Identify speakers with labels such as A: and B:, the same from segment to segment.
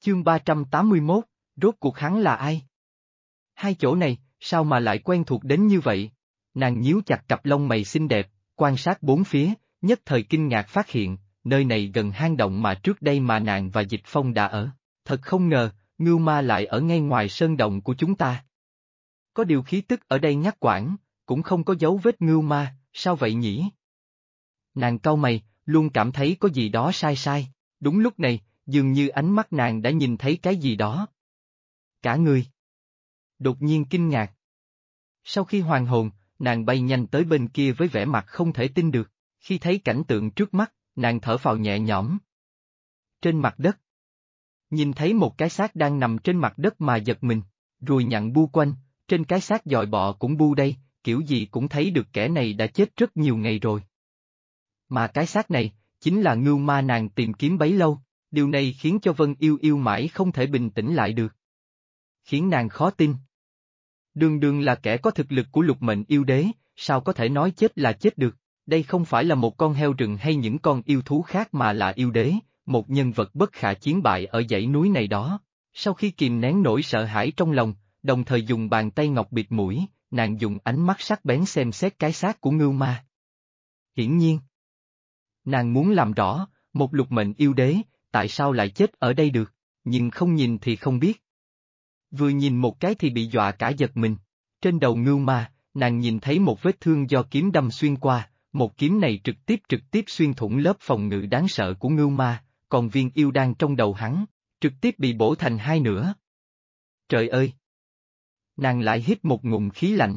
A: Chương 381, rốt cuộc hắn là ai? Hai chỗ này, sao mà lại quen thuộc đến như vậy? Nàng nhíu chặt cặp lông mày xinh đẹp, quan sát bốn phía, nhất thời kinh ngạc phát hiện, nơi này gần hang động mà trước đây mà nàng và Dịch Phong đã ở. Thật không ngờ, Ngưu Ma lại ở ngay ngoài sơn động của chúng ta. Có điều khí tức ở đây ngắt quãng, cũng không có dấu vết Ngưu Ma, sao vậy nhỉ? Nàng cau mày, luôn cảm thấy có gì đó sai sai. Đúng lúc này, dường như ánh mắt nàng đã nhìn thấy cái gì đó. Cả người. Đột nhiên kinh ngạc. Sau khi hoàn hồn, nàng bay nhanh tới bên kia với vẻ mặt không thể tin được. Khi thấy cảnh tượng trước mắt, nàng thở phào nhẹ nhõm. Trên mặt đất. Nhìn thấy một cái xác đang nằm trên mặt đất mà giật mình, ruồi nhặn bu quanh, trên cái xác dòi bọ cũng bu đây, kiểu gì cũng thấy được kẻ này đã chết rất nhiều ngày rồi. Mà cái xác này, chính là Ngưu Ma nàng tìm kiếm bấy lâu, điều này khiến cho Vân Yêu Yêu mãi không thể bình tĩnh lại được. Khiến nàng khó tin. Đường đường là kẻ có thực lực của lục mệnh yêu đế, sao có thể nói chết là chết được, đây không phải là một con heo rừng hay những con yêu thú khác mà là yêu đế, một nhân vật bất khả chiến bại ở dãy núi này đó. Sau khi kìm nén nỗi sợ hãi trong lòng, đồng thời dùng bàn tay ngọc bịt mũi, nàng dùng ánh mắt sắc bén xem xét cái xác của Ngưu Ma. Hiển nhiên, nàng muốn làm rõ, một lục mệnh yêu đế, tại sao lại chết ở đây được, nhưng không nhìn thì không biết. Vừa nhìn một cái thì bị dọa cả giật mình. Trên đầu Ngưu Ma, nàng nhìn thấy một vết thương do kiếm đâm xuyên qua, một kiếm này trực tiếp xuyên thủng lớp phòng ngự đáng sợ của Ngưu Ma, còn viên yêu đan trong đầu hắn, trực tiếp bị bổ thành hai nửa. Trời ơi! Nàng lại hít một ngụm khí lạnh.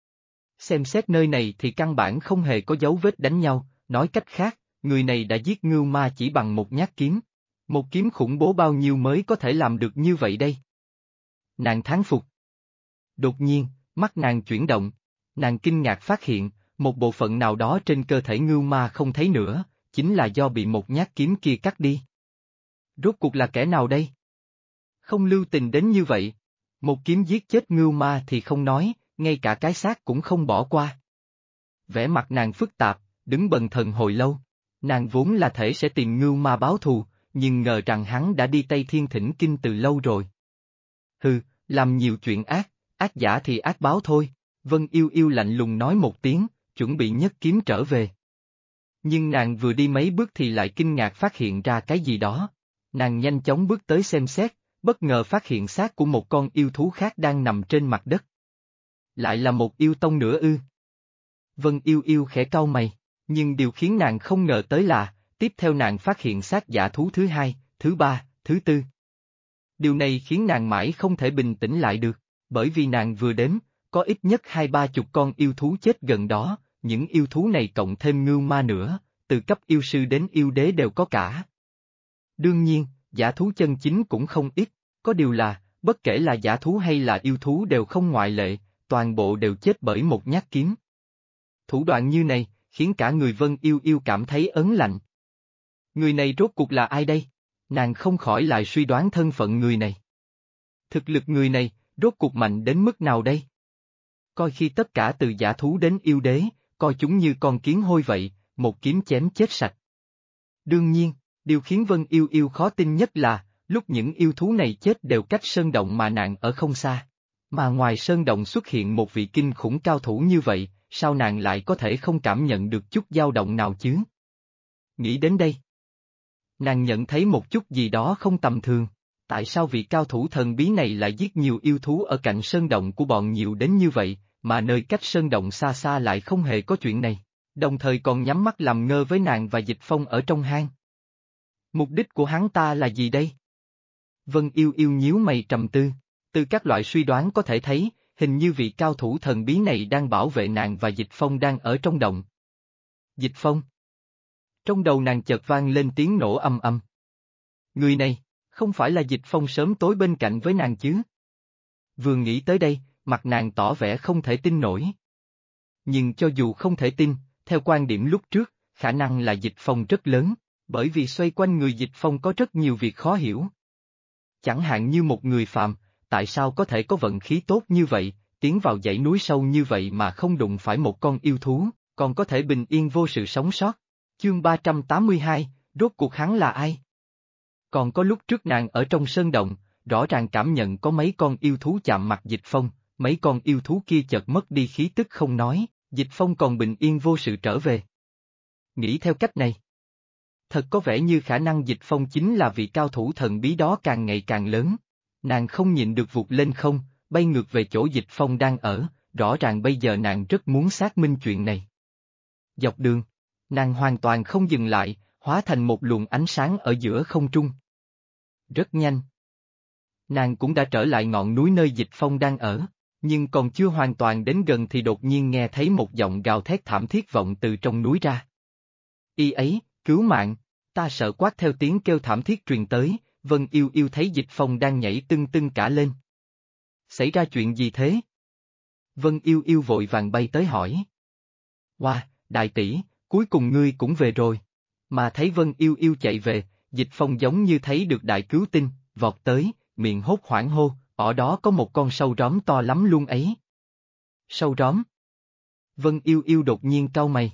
A: Xem xét nơi này thì căn bản không hề có dấu vết đánh nhau, nói cách khác, người này đã giết Ngưu Ma chỉ bằng một nhát kiếm. Một kiếm khủng bố bao nhiêu mới có thể làm được như vậy đây? Nàng thán phục. Đột nhiên, mắt nàng chuyển động, nàng kinh ngạc phát hiện, một bộ phận nào đó trên cơ thể Ngưu Ma không thấy nữa, chính là do bị một nhát kiếm kia cắt đi. Rốt cuộc là kẻ nào đây? Không lưu tình đến như vậy. Một kiếm giết chết Ngưu Ma thì không nói, ngay cả cái xác cũng không bỏ qua. Vẻ mặt nàng phức tạp, đứng bần thần hồi lâu. Nàng vốn là thể sẽ tìm Ngưu Ma báo thù, nhưng ngờ rằng hắn đã đi Tây Thiên Thỉnh Kinh từ lâu rồi. Hừ, làm nhiều chuyện ác, ác giả thì ác báo thôi. Vân Yêu Yêu lạnh lùng nói một tiếng, chuẩn bị nhấc kiếm trở về. Nhưng nàng vừa đi mấy bước thì lại kinh ngạc phát hiện ra cái gì đó. Nàng nhanh chóng bước tới xem xét, bất ngờ phát hiện xác của một con yêu thú khác đang nằm trên mặt đất. Lại là một yêu tông nữa ư? Vân Yêu Yêu khẽ cau mày, nhưng điều khiến nàng không ngờ tới là, tiếp theo nàng phát hiện xác giả thú thứ hai, thứ ba, thứ tư. Điều này khiến nàng mãi không thể bình tĩnh lại được, bởi vì nàng vừa đếm, có ít nhất 20-30 con yêu thú chết gần đó, những yêu thú này cộng thêm Ngưu Ma nữa, từ cấp yêu sư đến yêu đế đều có cả. Đương nhiên, giả thú chân chính cũng không ít, có điều là, bất kể là giả thú hay là yêu thú đều không ngoại lệ, toàn bộ đều chết bởi một nhát kiếm. Thủ đoạn như này, khiến cả người Vân Yêu Yêu cảm thấy ớn lạnh. Người này rốt cuộc là ai đây? Nàng không khỏi lại suy đoán thân phận người này. Thực lực người này, rốt cuộc mạnh đến mức nào đây? Coi khi tất cả từ giả thú đến yêu đế, coi chúng như con kiến hôi vậy, một kiếm chém chết sạch. Đương nhiên, điều khiến Vân Yêu Yêu khó tin nhất là, lúc những yêu thú này chết đều cách sơn động mà nàng ở không xa. Mà ngoài sơn động xuất hiện một vị kinh khủng cao thủ như vậy, sao nàng lại có thể không cảm nhận được chút dao động nào chứ? Nghĩ đến đây, nàng nhận thấy một chút gì đó không tầm thường. Tại sao vị cao thủ thần bí này lại giết nhiều yêu thú ở cạnh sơn động của bọn nhiều đến như vậy, mà nơi cách sơn động xa xa lại không hề có chuyện này, đồng thời còn nhắm mắt làm ngơ với nàng và Dịch Phong ở trong hang. Mục đích của hắn ta là gì đây? Vân Yêu Yêu nhíu mày trầm tư, từ các loại suy đoán có thể thấy, hình như vị cao thủ thần bí này đang bảo vệ nàng và Dịch Phong đang ở trong động. Dịch Phong. Trong đầu nàng chợt vang lên tiếng nổ âm âm. Người này, không phải là Dịch Phong sớm tối bên cạnh với nàng chứ? Vừa nghĩ tới đây, mặt nàng tỏ vẻ không thể tin nổi. Nhưng cho dù không thể tin, theo quan điểm lúc trước, khả năng là Dịch Phong rất lớn, bởi vì xoay quanh người Dịch Phong có rất nhiều việc khó hiểu. Chẳng hạn như một người phàm, tại sao có thể có vận khí tốt như vậy, tiến vào dãy núi sâu như vậy mà không đụng phải một con yêu thú, còn có thể bình yên vô sự sống sót. Chương 382, rốt cuộc hắn là ai? Còn có lúc trước nàng ở trong sơn động, rõ ràng cảm nhận có mấy con yêu thú chạm mặt Dịch Phong, mấy con yêu thú kia chợt mất đi khí tức không nói, Dịch Phong còn bình yên vô sự trở về. Nghĩ theo cách này, thật có vẻ như khả năng Dịch Phong chính là vị cao thủ thần bí đó càng ngày càng lớn. Nàng không nhịn được vụt lên không, bay ngược về chỗ Dịch Phong đang ở, rõ ràng bây giờ nàng rất muốn xác minh chuyện này. Dọc đường, nàng hoàn toàn không dừng lại, hóa thành một luồng ánh sáng ở giữa không trung. Rất nhanh. Nàng cũng đã trở lại ngọn núi nơi Dịch Phong đang ở, nhưng còn chưa hoàn toàn đến gần thì đột nhiên nghe thấy một giọng gào thét thảm thiết vọng từ trong núi ra. Y ấy, cứu mạng, ta sợ quát theo tiếng kêu thảm thiết truyền tới, Vân Yêu Yêu thấy Dịch Phong đang nhảy tưng tưng cả lên. Xảy ra chuyện gì thế? Vân Yêu Yêu vội vàng bay tới hỏi. Wow, đại tỷ, cuối cùng ngươi cũng về rồi. Mà thấy Vân Yêu Yêu chạy về, Dịch Phong giống như thấy được đại cứu tinh, vọt tới, miệng hốt hoảng hô, ở đó có một con sâu róm to lắm luôn ấy. Sâu róm? Vân Yêu Yêu đột nhiên cau mày,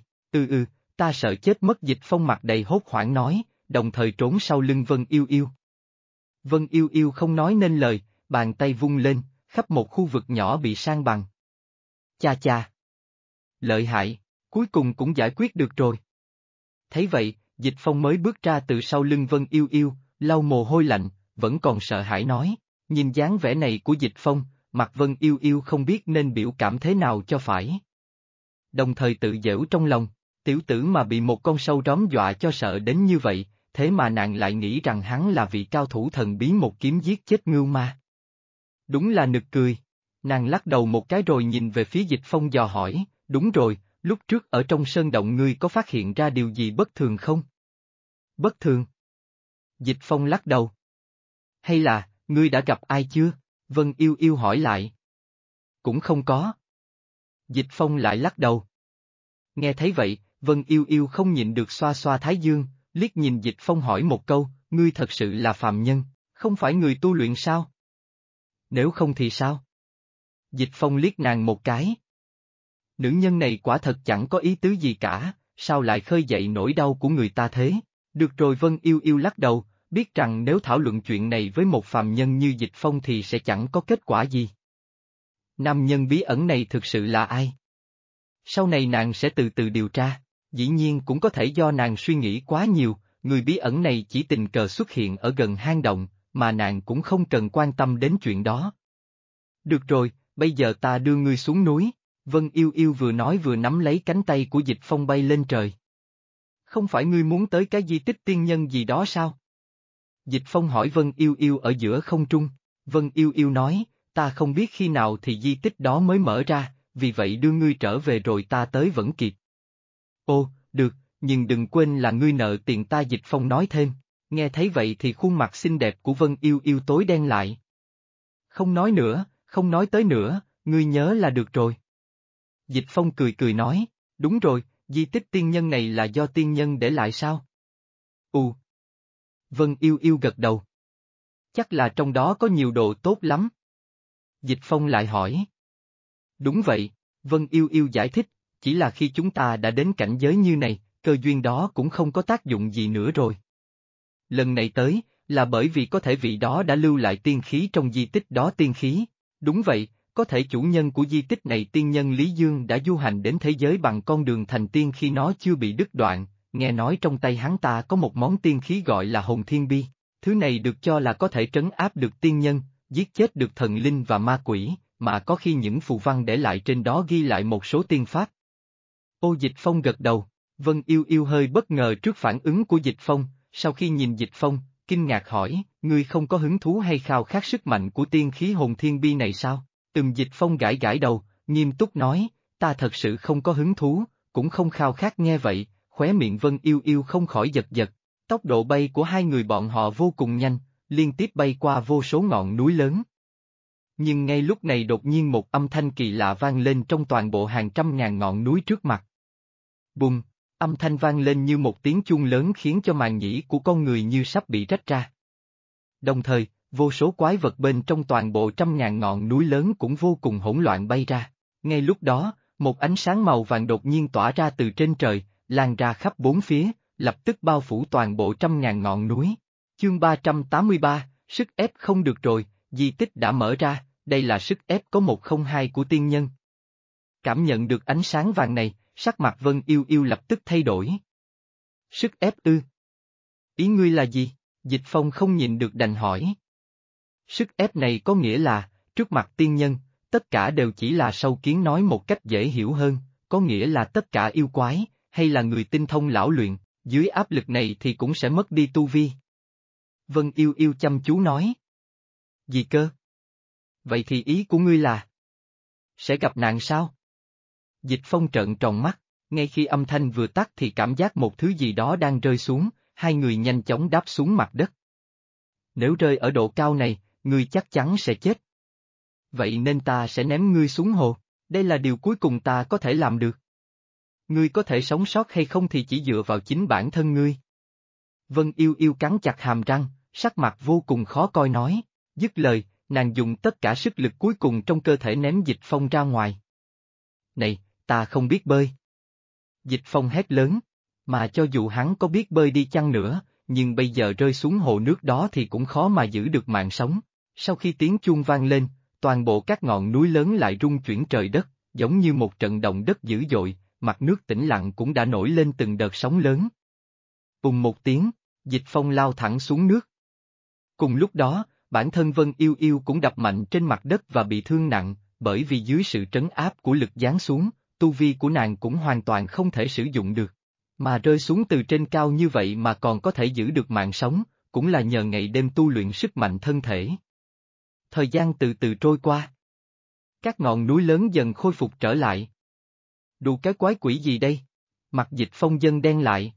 A: ta sợ chết mất. Dịch Phong mặt đầy hốt hoảng nói, đồng thời trốn sau lưng Vân Yêu Yêu. Vân Yêu Yêu không nói nên lời, bàn tay vung lên, khắp một khu vực nhỏ bị san bằng. Cha cha! Lợi hại, cuối cùng cũng giải quyết được rồi. Thấy vậy, Dịch Phong mới bước ra từ sau lưng Vân Yêu Yêu, lau mồ hôi lạnh, vẫn còn sợ hãi nói, nhìn dáng vẻ này của Dịch Phong, mặt Vân Yêu Yêu không biết nên biểu cảm thế nào cho phải. Đồng thời tự giễu trong lòng, tiểu tử mà bị một con sâu róm dọa cho sợ đến như vậy, thế mà nàng lại nghĩ rằng hắn là vị cao thủ thần bí một kiếm giết chết ngưu ma. Đúng là nực cười. Nàng lắc đầu một cái rồi nhìn về phía Dịch Phong dò hỏi, đúng rồi, lúc trước ở trong sơn động ngươi có phát hiện ra điều gì bất thường không? Bất thường? Dịch Phong lắc đầu. Hay là, ngươi đã gặp ai chưa? Vân Yêu Yêu hỏi lại. Cũng không có. Dịch Phong lại lắc đầu. Nghe thấy vậy, Vân Yêu Yêu không nhịn được xoa xoa thái dương, liếc nhìn Dịch Phong hỏi một câu, ngươi thật sự là phàm nhân, không phải người tu luyện sao? Nếu không thì sao? Dịch Phong liếc nàng một cái. Nữ nhân này quả thật chẳng có ý tứ gì cả, sao lại khơi dậy nỗi đau của người ta thế? Được rồi. Vân Yêu Yêu lắc đầu, biết rằng nếu thảo luận chuyện này với một phàm nhân như Dịch Phong thì sẽ chẳng có kết quả gì. Nam nhân bí ẩn này thực sự là ai? Sau này nàng sẽ từ từ điều tra, dĩ nhiên cũng có thể do nàng suy nghĩ quá nhiều, người bí ẩn này chỉ tình cờ xuất hiện ở gần hang động, mà nàng cũng không cần quan tâm đến chuyện đó. Được rồi, bây giờ ta đưa ngươi xuống núi. Vân Yêu Yêu vừa nói vừa nắm lấy cánh tay của Dịch Phong bay lên trời. Không phải ngươi muốn tới cái di tích tiên nhân gì đó sao? Dịch Phong hỏi Vân Yêu Yêu ở giữa không trung. Vân Yêu Yêu nói, ta không biết khi nào thì di tích đó mới mở ra, vì vậy đưa ngươi trở về rồi ta tới vẫn kịp. Ô, được, nhưng đừng quên là ngươi nợ tiền ta. Dịch Phong nói thêm. Nghe thấy vậy thì khuôn mặt xinh đẹp của Vân Yêu Yêu tối đen lại. Không nói nữa, không nói tới nữa, ngươi nhớ là được rồi. Dịch Phong cười cười nói, đúng rồi, di tích tiên nhân này là do tiên nhân để lại sao? Vân Yêu Yêu gật đầu. Chắc là trong đó có nhiều đồ tốt lắm. Dịch Phong lại hỏi. Đúng vậy, Vân Yêu Yêu giải thích, chỉ là khi chúng ta đã đến cảnh giới như này, cơ duyên đó cũng không có tác dụng gì nữa rồi. Lần này tới, là bởi vì có thể vị đó đã lưu lại tiên khí trong di tích đó. Tiên khí, đúng vậy, có thể chủ nhân của di tích này tiên nhân Lý Dương đã du hành đến thế giới bằng con đường thành tiên khi nó chưa bị đứt đoạn, nghe nói trong tay hắn ta có một món tiên khí gọi là Hồn Thiên Bi, thứ này được cho là có thể trấn áp được tiên nhân, giết chết được thần linh và ma quỷ, mà có khi những phù văn để lại trên đó ghi lại một số tiên pháp. Ô. Dịch Phong gật đầu, Vân Yêu Yêu hơi bất ngờ trước phản ứng của Dịch Phong, sau khi nhìn Dịch Phong, kinh ngạc hỏi, ngươi không có hứng thú hay khao khát sức mạnh của tiên khí Hồn Thiên Bi này sao? Dịch Phong gãi gãi đầu, nghiêm túc nói, ta thật sự không có hứng thú, cũng không khao khát. Nghe vậy, khóe miệng Vân Yêu Yêu không khỏi giật giật, tốc độ bay của hai người bọn họ vô cùng nhanh, liên tiếp bay qua vô số ngọn núi lớn. Nhưng ngay lúc này đột nhiên một âm thanh kỳ lạ vang lên trong toàn bộ hàng trăm ngàn ngọn núi trước mặt. Bùng, âm thanh vang lên như một tiếng chuông lớn khiến cho màng nhĩ của con người như sắp bị rách ra. Đồng thời, vô số quái vật bên trong toàn bộ trăm ngàn ngọn núi lớn cũng vô cùng hỗn loạn bay ra. Ngay lúc đó, một ánh sáng màu vàng đột nhiên tỏa ra từ trên trời, lan ra khắp bốn phía, lập tức bao phủ toàn bộ trăm ngàn ngọn núi. Chương 383, sức ép không được rồi, di tích đã mở ra, đây là sức ép có 102 của tiên nhân. Cảm nhận được ánh sáng vàng này, sắc mặt Vân Yêu Yêu lập tức thay đổi. Sức ép ư? Ý ngươi là gì? Dịch Phong không nhìn được đành hỏi. Sức ép này có nghĩa là, trước mặt tiên nhân, tất cả đều chỉ là sâu kiến, nói một cách dễ hiểu hơn, có nghĩa là tất cả yêu quái, hay là người tinh thông lão luyện, dưới áp lực này thì cũng sẽ mất đi tu vi. Vân Yêu Yêu chăm chú nói. Gì cơ? Vậy thì ý của ngươi là sẽ gặp nạn sao? Dịch Phong trợn tròn mắt, ngay khi âm thanh vừa tắt thì cảm giác một thứ gì đó đang rơi xuống, hai người nhanh chóng đáp xuống mặt đất. Nếu rơi ở độ cao này, ngươi chắc chắn sẽ chết. Vậy nên ta sẽ ném ngươi xuống hồ, đây là điều cuối cùng ta có thể làm được. Ngươi có thể sống sót hay không thì chỉ dựa vào chính bản thân ngươi. Vân Yêu Yêu cắn chặt hàm răng, sắc mặt vô cùng khó coi nói, dứt lời, nàng dùng tất cả sức lực cuối cùng trong cơ thể ném Dịch Phong ra ngoài. Này, ta không biết bơi. Dịch Phong hét lớn, mà cho dù hắn có biết bơi đi chăng nữa, nhưng bây giờ rơi xuống hồ nước đó thì cũng khó mà giữ được mạng sống. Sau khi tiếng chuông vang lên, toàn bộ các ngọn núi lớn lại rung chuyển trời đất, giống như một trận động đất dữ dội, mặt nước tĩnh lặng cũng đã nổi lên từng đợt sóng lớn. Bùng một tiếng, Dịch Phong lao thẳng xuống nước. Cùng lúc đó, bản thân Vân Yêu Yêu cũng đập mạnh trên mặt đất và bị thương nặng, bởi vì dưới sự trấn áp của lực giáng xuống, tu vi của nàng cũng hoàn toàn không thể sử dụng được. Mà rơi xuống từ trên cao như vậy mà còn có thể giữ được mạng sống, cũng là nhờ ngày đêm tu luyện sức mạnh thân thể. Thời gian từ từ trôi qua. Các ngọn núi lớn dần khôi phục trở lại. Đủ cái quái quỷ gì đây? Mặt Dịch Phong dần đen lại.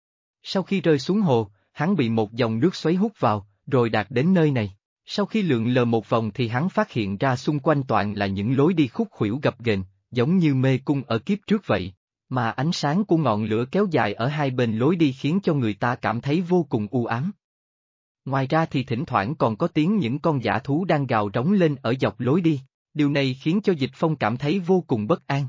A: Sau khi rơi xuống hồ, hắn bị một dòng nước xoáy hút vào, rồi đạt đến nơi này. Sau khi lượn lờ một vòng thì hắn phát hiện ra xung quanh toàn là những lối đi khúc khuỷu gập ghềnh, giống như mê cung ở kiếp trước vậy, mà ánh sáng của ngọn lửa kéo dài ở hai bên lối đi khiến cho người ta cảm thấy vô cùng u ám. Ngoài ra thì thỉnh thoảng còn có tiếng những con dã thú đang gào rống lên ở dọc lối đi, điều này khiến cho Dịch Phong cảm thấy vô cùng bất an.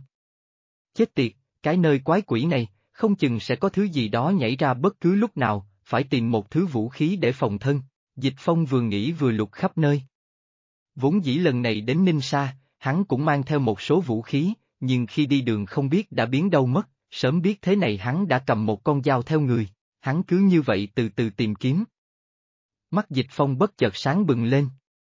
A: Chết tiệt, cái nơi quái quỷ này, không chừng sẽ có thứ gì đó nhảy ra bất cứ lúc nào, phải tìm một thứ vũ khí để phòng thân. Dịch Phong vừa nghĩ vừa lục khắp nơi. Vốn dĩ lần này đến Ninh Sa, hắn cũng mang theo một số vũ khí, nhưng khi đi đường không biết đã biến đâu mất, sớm biết thế này hắn đã cầm một con dao theo người, hắn cứ như vậy từ từ tìm kiếm. Mắt Dịch Phong bất chợt sáng bừng lên.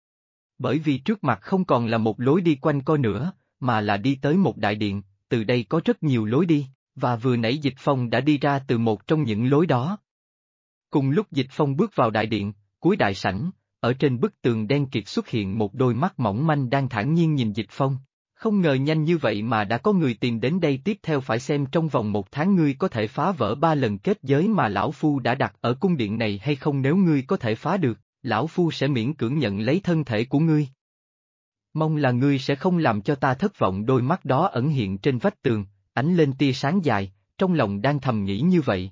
A: Bởi vì trước mặt không còn là một lối đi quanh co nữa, mà là đi tới một đại điện, từ đây có rất nhiều lối đi, và vừa nãy Dịch Phong đã đi ra từ một trong những lối đó. Cùng lúc Dịch Phong bước vào đại điện, cuối đại sảnh, ở trên bức tường đen kịt xuất hiện một đôi mắt mỏng manh đang thản nhiên nhìn Dịch Phong. Không ngờ nhanh như vậy mà đã có người tìm đến đây, tiếp theo phải xem trong vòng 1 tháng ngươi có thể phá vỡ 3 lần kết giới mà lão phu đã đặt ở cung điện này hay không. Nếu ngươi có thể phá được, lão phu sẽ miễn cưỡng nhận lấy thân thể của ngươi. Mong là ngươi sẽ không làm cho ta thất vọng. Đôi mắt đó ẩn hiện trên vách tường, ánh lên tia sáng dài, trong lòng đang thầm nghĩ như vậy.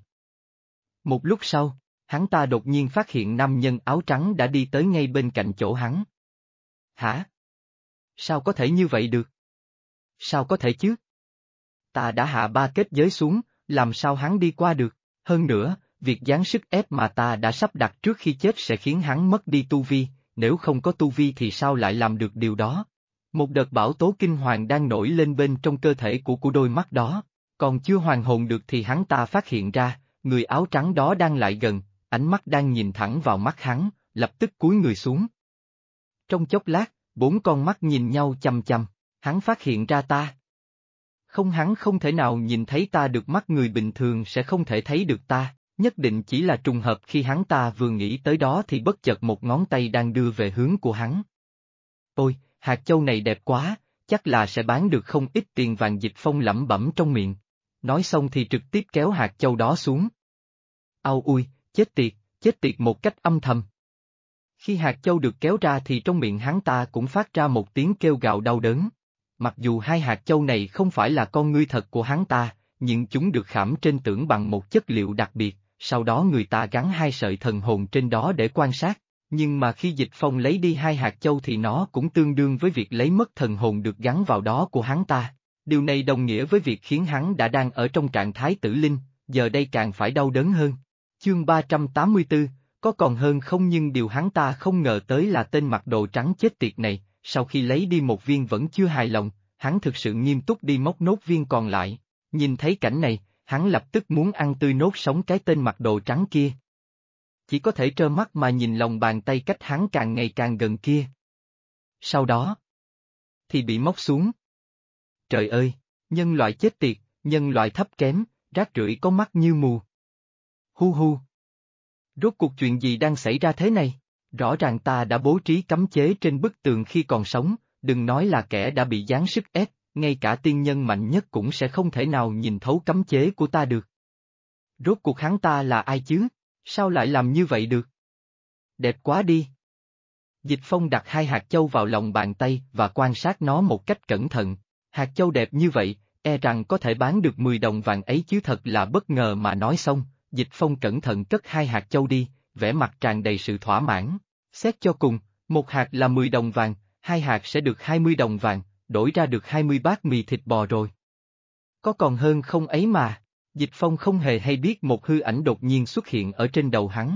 A: Một lúc sau, hắn ta đột nhiên phát hiện nam nhân áo trắng đã đi tới ngay bên cạnh chỗ hắn. Hả? Sao có thể như vậy được? Sao có thể chứ? Ta đã hạ 3 kết giới xuống, làm sao hắn đi qua được? Hơn nữa, việc giáng sức ép mà ta đã sắp đặt trước khi chết sẽ khiến hắn mất đi tu vi, nếu không có tu vi thì sao lại làm được điều đó? Một đợt bão tố kinh hoàng đang nổi lên bên trong cơ thể của đôi mắt đó, còn chưa hoàn hồn được thì hắn ta phát hiện ra, người áo trắng đó đang lại gần, ánh mắt đang nhìn thẳng vào mắt hắn, lập tức cúi người xuống. Trong chốc lát, 4 con mắt nhìn nhau chằm chằm, hắn phát hiện ra ta. Không, hắn không thể nào nhìn thấy ta được, mắt người bình thường sẽ không thể thấy được ta, nhất định chỉ là trùng hợp. Khi hắn ta vừa nghĩ tới đó thì bất chợt một ngón tay đang đưa về hướng của hắn. Ôi, hạt châu này đẹp quá, chắc là sẽ bán được không ít tiền vàng. Dịch Phong lẩm bẩm trong miệng. Nói xong thì trực tiếp kéo hạt châu đó xuống. Au ui, chết tiệt một cách âm thầm. Khi hạt châu được kéo ra thì trong miệng hắn ta cũng phát ra một tiếng kêu gào đau đớn. Mặc dù hai hạt châu này không phải là con ngươi thật của hắn ta, nhưng chúng được khảm trên tưởng bằng một chất liệu đặc biệt, sau đó người ta gắn 2 sợi thần hồn trên đó để quan sát. Nhưng mà khi Dịch Phong lấy đi 2 hạt châu thì nó cũng tương đương với việc lấy mất thần hồn được gắn vào đó của hắn ta. Điều này đồng nghĩa với việc khiến hắn đã đang ở trong trạng thái tử linh, giờ đây càng phải đau đớn hơn. Chương 384, Có còn hơn không, nhưng điều hắn ta không ngờ tới là tên mặc đồ trắng chết tiệt này, sau khi lấy đi một viên vẫn chưa hài lòng, hắn thực sự nghiêm túc đi móc nốt viên còn lại. Nhìn thấy cảnh này, hắn lập tức muốn ăn tươi nốt sống cái tên mặc đồ trắng kia. Chỉ có thể trơ mắt mà nhìn lòng bàn tay cách hắn càng ngày càng gần kia. Sau đó, thì bị móc xuống. Trời ơi, nhân loại chết tiệt, nhân loại thấp kém, rác rưởi có mắt như mù. Hu hu. Rốt cuộc chuyện gì đang xảy ra thế này? Rõ ràng ta đã bố trí cấm chế trên bức tường khi còn sống, đừng nói là kẻ đã bị giáng sức ép, ngay cả tiên nhân mạnh nhất cũng sẽ không thể nào nhìn thấu cấm chế của ta được. Rốt cuộc hắn ta là ai chứ? Sao lại làm như vậy được? Đẹp quá đi. Dịch Phong đặt 2 hạt châu vào lòng bàn tay và quan sát nó một cách cẩn thận. Hạt châu đẹp như vậy, e rằng có thể bán được 10 đồng vàng ấy chứ, thật là bất ngờ. Mà nói xong, Dịch Phong cẩn thận cất 2 hạt châu đi, vẻ mặt tràn đầy sự thỏa mãn. Xét cho cùng, 1 hạt là 10 đồng vàng, 2 hạt sẽ được 20 đồng vàng, đổi ra được 20 bát mì thịt bò rồi. Có còn hơn không ấy mà. Dịch Phong không hề hay biết một hư ảnh đột nhiên xuất hiện ở trên đầu hắn.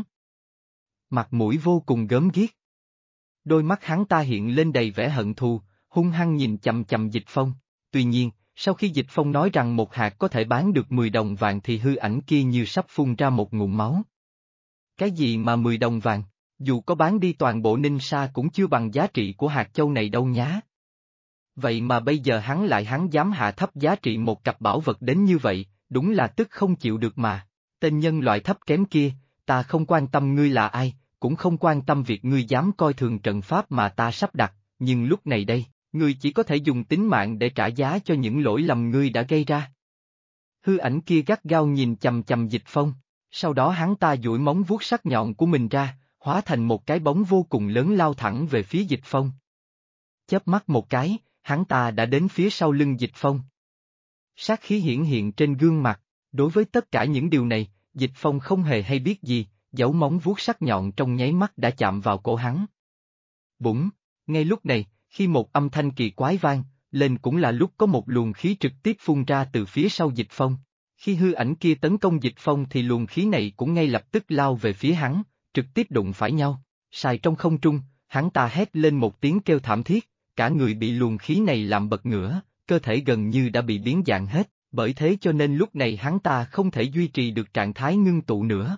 A: Mặt mũi vô cùng gớm ghiếc. Đôi mắt hắn ta hiện lên đầy vẻ hận thù, hung hăng nhìn chằm chằm Dịch Phong. Tuy nhiên, sau khi Dịch Phong nói rằng 1 hạt có thể bán được 10 đồng vàng thì hư ảnh kia như sắp phun ra một ngụm máu. Cái gì mà 10 đồng vàng? Dù có bán đi toàn bộ Ninh Sa cũng chưa bằng giá trị của hạt châu này đâu nhá. Vậy mà bây giờ hắn dám hạ thấp giá trị một cặp bảo vật đến như vậy, đúng là tức không chịu được mà. Tên nhân loại thấp kém kia, ta không quan tâm ngươi là ai, cũng không quan tâm việc ngươi dám coi thường trận pháp mà ta sắp đặt, nhưng lúc này đây, ngươi chỉ có thể dùng tính mạng để trả giá cho những lỗi lầm ngươi đã gây ra. Hư ảnh kia gắt gao nhìn chằm chằm Dịch Phong, sau đó hắn ta duỗi móng vuốt sắc nhọn của mình ra, hóa thành một cái bóng vô cùng lớn lao thẳng về phía Dịch Phong. Chớp mắt một cái, hắn ta đã đến phía sau lưng Dịch Phong. Sát khí hiển hiện trên gương mặt, đối với tất cả những điều này, Dịch Phong không hề hay biết gì, dấu móng vuốt sắc nhọn trong nháy mắt đã chạm vào cổ hắn. Bủng, ngay lúc này, khi một âm thanh kỳ quái vang lên cũng là lúc có một luồng khí trực tiếp phun ra từ phía sau Dịch Phong. Khi hư ảnh kia tấn công Dịch Phong thì luồng khí này cũng ngay lập tức lao về phía hắn, trực tiếp đụng phải nhau. Sài trong không trung, hắn ta hét lên một tiếng kêu thảm thiết, cả người bị luồng khí này làm bật ngửa, cơ thể gần như đã bị biến dạng hết, bởi thế cho nên lúc này hắn ta không thể duy trì được trạng thái ngưng tụ nữa.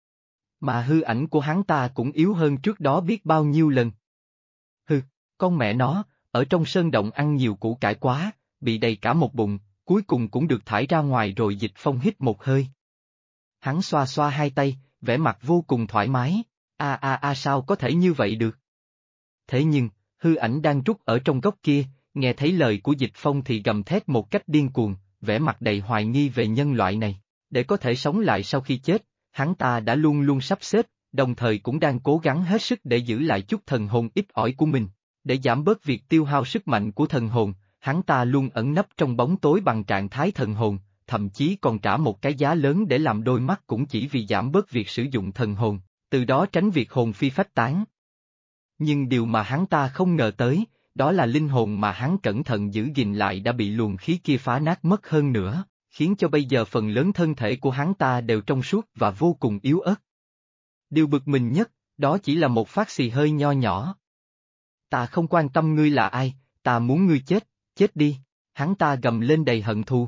A: Mà hư ảnh của hắn ta cũng yếu hơn trước đó biết bao nhiêu lần. Hừ, con mẹ nó, ở trong sơn động ăn nhiều củ cải quá, bị đầy cả một bụng, cuối cùng cũng được thải ra ngoài rồi. Dịch Phong hít một hơi. Hắn xoa xoa hai tay, vẻ mặt vô cùng thoải mái, sao có thể như vậy được? Thế nhưng, hư ảnh đang rút ở trong góc kia, nghe thấy lời của Dịch Phong thì gầm thét một cách điên cuồng, vẻ mặt đầy hoài nghi về nhân loại này. Để có thể sống lại sau khi chết, hắn ta đã luôn luôn sắp xếp, đồng thời cũng đang cố gắng hết sức để giữ lại chút thần hồn ít ỏi của mình. Để giảm bớt việc tiêu hao sức mạnh của thần hồn, hắn ta luôn ẩn nấp trong bóng tối bằng trạng thái thần hồn, thậm chí còn trả một cái giá lớn để làm đôi mắt cũng chỉ vì giảm bớt việc sử dụng thần hồn, từ đó tránh việc hồn phi phách tán. Nhưng điều mà hắn ta không ngờ tới, đó là linh hồn mà hắn cẩn thận giữ gìn lại đã bị luồng khí kia phá nát mất hơn nữa, khiến cho bây giờ phần lớn thân thể của hắn ta đều trong suốt và vô cùng yếu ớt. Điều bực mình nhất, đó chỉ là một phát xì hơi nho nhỏ. Ta không quan tâm ngươi là ai, ta muốn ngươi chết, chết đi, hắn ta gầm lên đầy hận thù.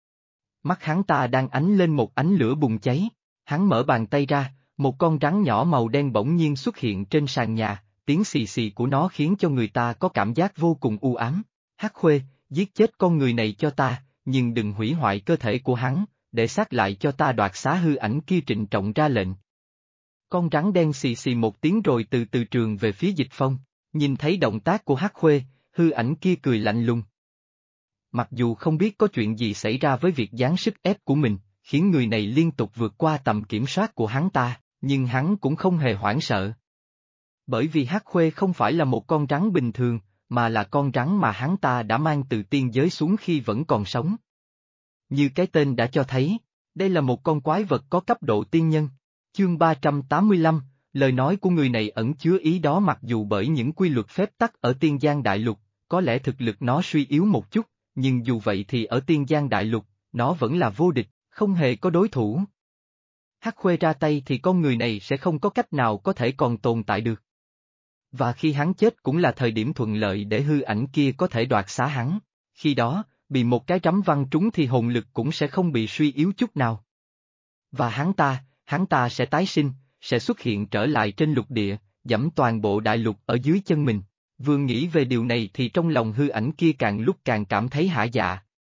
A: Mắt hắn ta đang ánh lên một ánh lửa bùng cháy, hắn mở bàn tay ra, một con rắn nhỏ màu đen bỗng nhiên xuất hiện trên sàn nhà, tiếng xì xì của nó khiến cho người ta có cảm giác vô cùng u ám. Hắc Khuê, giết chết con người này cho ta, nhưng đừng hủy hoại cơ thể của hắn, để xác lại cho ta. Đoạt xá hư ảnh kia trịnh trọng ra lệnh. Con rắn đen xì xì một tiếng rồi từ từ trường về phía Dịch Phong, nhìn thấy động tác của Hắc Khuê, hư ảnh kia cười lạnh lùng. Mặc dù không biết có chuyện gì xảy ra với việc giáng sức ép của mình, khiến người này liên tục vượt qua tầm kiểm soát của hắn ta, nhưng hắn cũng không hề hoảng sợ. Bởi vì Hắc Khuê không phải là một con rắn bình thường, mà là con rắn mà hắn ta đã mang từ tiên giới xuống khi vẫn còn sống. Như cái tên đã cho thấy, đây là một con quái vật có cấp độ tiên nhân. Chương 385, lời nói của người này ẩn chứa ý đó. Mặc dù bởi những quy luật phép tắc ở Tiên Giang Đại Lục, có lẽ thực lực nó suy yếu một chút, nhưng dù vậy thì ở Tiên Giang Đại Lục, nó vẫn là vô địch, không hề có đối thủ. Hắc Khuê ra tay thì con người này sẽ không có cách nào có thể còn tồn tại được. Và khi hắn chết cũng là thời điểm thuận lợi để hư ảnh kia có thể đoạt xá hắn. Khi đó, bị một cái trắm văng trúng thì hồn lực cũng sẽ không bị suy yếu chút nào. Và hắn ta sẽ tái sinh, sẽ xuất hiện trở lại trên lục địa, giẫm toàn bộ đại lục ở dưới chân mình. Vừa nghĩ về điều này thì trong lòng hư ảnh kia càng lúc càng cảm thấy hả dạ.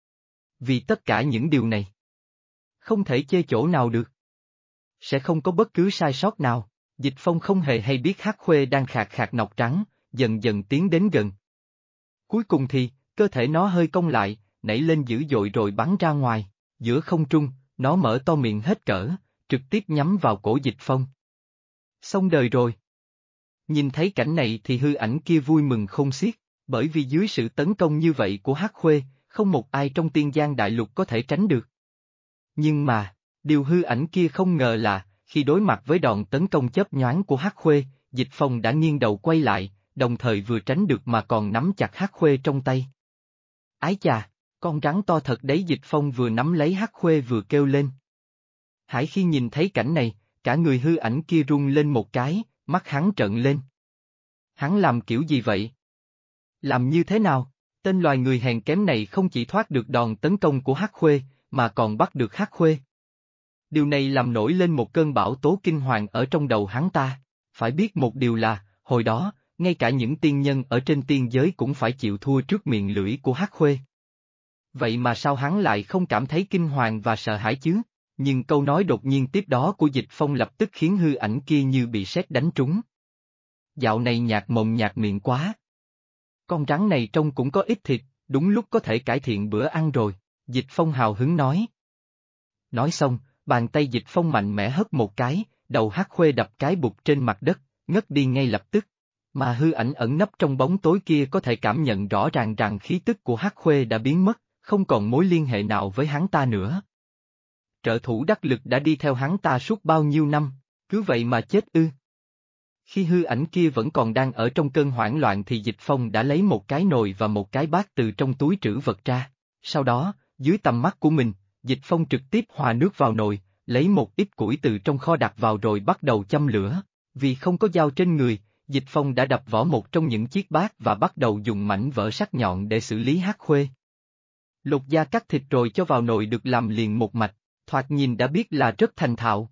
A: Vì tất cả những điều này, không thể chê chỗ nào được. Sẽ không có bất cứ sai sót nào. Dịch Phong không hề hay biết Hắc Khuê đang khạc khạc nọc trắng, dần dần tiến đến gần. Cuối cùng thì, cơ thể nó hơi cong lại, nảy lên dữ dội rồi bắn ra ngoài. Giữa không trung, nó mở to miệng hết cỡ, trực tiếp nhắm vào cổ Dịch Phong. Xong đời rồi. Nhìn thấy cảnh này thì hư ảnh kia vui mừng khôn xiết, bởi vì dưới sự tấn công như vậy của Hắc Khuê, không một ai trong Tiên Giang Đại Lục có thể tránh được. Nhưng mà, điều hư ảnh kia không ngờ là, khi đối mặt với đòn tấn công chớp nhoáng của Hắc Khuê, Dịch Phong đã nghiêng đầu quay lại, đồng thời vừa tránh được mà còn nắm chặt Hắc Khuê trong tay. Ái chà, con rắn to thật đấy. Dịch Phong vừa nắm lấy Hắc Khuê vừa kêu lên. Hải khi nhìn thấy cảnh này, cả người hư ảnh kia rung lên một cái, mắt hắn trợn lên. Hắn làm kiểu gì vậy? Làm như thế nào? Tên loài người hèn kém này không chỉ thoát được đòn tấn công của Hắc Khuê, mà còn bắt được Hắc Khuê. Điều này làm nổi lên một cơn bão tố kinh hoàng ở trong đầu hắn ta. Phải biết một điều là, hồi đó, ngay cả những tiên nhân ở trên tiên giới cũng phải chịu thua trước miệng lưỡi của Hắc Khuê. Vậy mà sao hắn lại không cảm thấy kinh hoàng và sợ hãi chứ? Nhưng câu nói đột nhiên tiếp đó của Dịch Phong lập tức khiến hư ảnh kia như bị sét đánh trúng. Dạo này nhạt mồm nhạt miệng quá. Con rắn này trông cũng có ít thịt, đúng lúc có thể cải thiện bữa ăn rồi, Dịch Phong hào hứng nói. Nói xong, bàn tay Dịch Phong mạnh mẽ hất một cái, đầu Hắc Khuê đập cái bụp trên mặt đất, ngất đi ngay lập tức. Mà hư ảnh ẩn nấp trong bóng tối kia có thể cảm nhận rõ ràng rằng khí tức của Hắc Khuê đã biến mất, không còn mối liên hệ nào với hắn ta nữa. Trợ thủ đắc lực đã đi theo hắn ta suốt bao nhiêu năm, cứ vậy mà chết ư? Khi hư ảnh kia vẫn còn đang ở trong cơn hoảng loạn thì Dịch Phong đã lấy một cái nồi và một cái bát từ trong túi trữ vật ra. Sau đó, dưới tầm mắt của mình, Dịch Phong trực tiếp hòa nước vào nồi, lấy một ít củi từ trong kho đặt vào rồi bắt đầu châm lửa. Vì không có dao trên người, Dịch Phong đã đập vỏ một trong những chiếc bát và bắt đầu dùng mảnh vỡ sắc nhọn để xử lý Hắc Khuê. Lột da cắt thịt rồi cho vào nồi được làm liền một mạch, thoạt nhìn đã biết là rất thành thạo.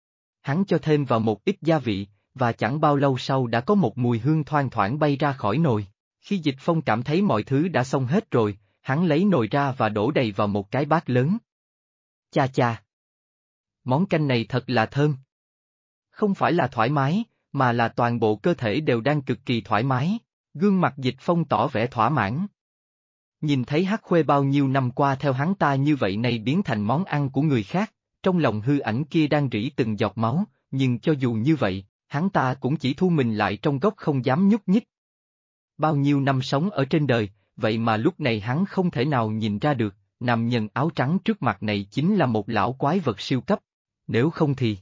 A: Hắn cho thêm vào một ít gia vị, và chẳng bao lâu sau đã có một mùi hương thoang thoảng bay ra khỏi nồi. Khi Dịch Phong cảm thấy mọi thứ đã xong hết rồi, hắn lấy nồi ra và đổ đầy vào một cái bát lớn. Chà chà! Món canh này thật là thơm. Không phải là thoải mái, mà là toàn bộ cơ thể đều đang cực kỳ thoải mái. Gương mặt Dịch Phong tỏ vẻ thỏa mãn. Nhìn thấy Hắc Khuê bao nhiêu năm qua theo hắn ta như vậy này biến thành món ăn của người khác, trong lòng hư ảnh kia đang rỉ từng giọt máu, nhưng cho dù như vậy, hắn ta cũng chỉ thu mình lại trong góc không dám nhúc nhích. Bao nhiêu năm sống ở trên đời, vậy mà lúc này hắn không thể nào nhìn ra được, nam nhân áo trắng trước mặt này chính là một lão quái vật siêu cấp. Nếu không thì...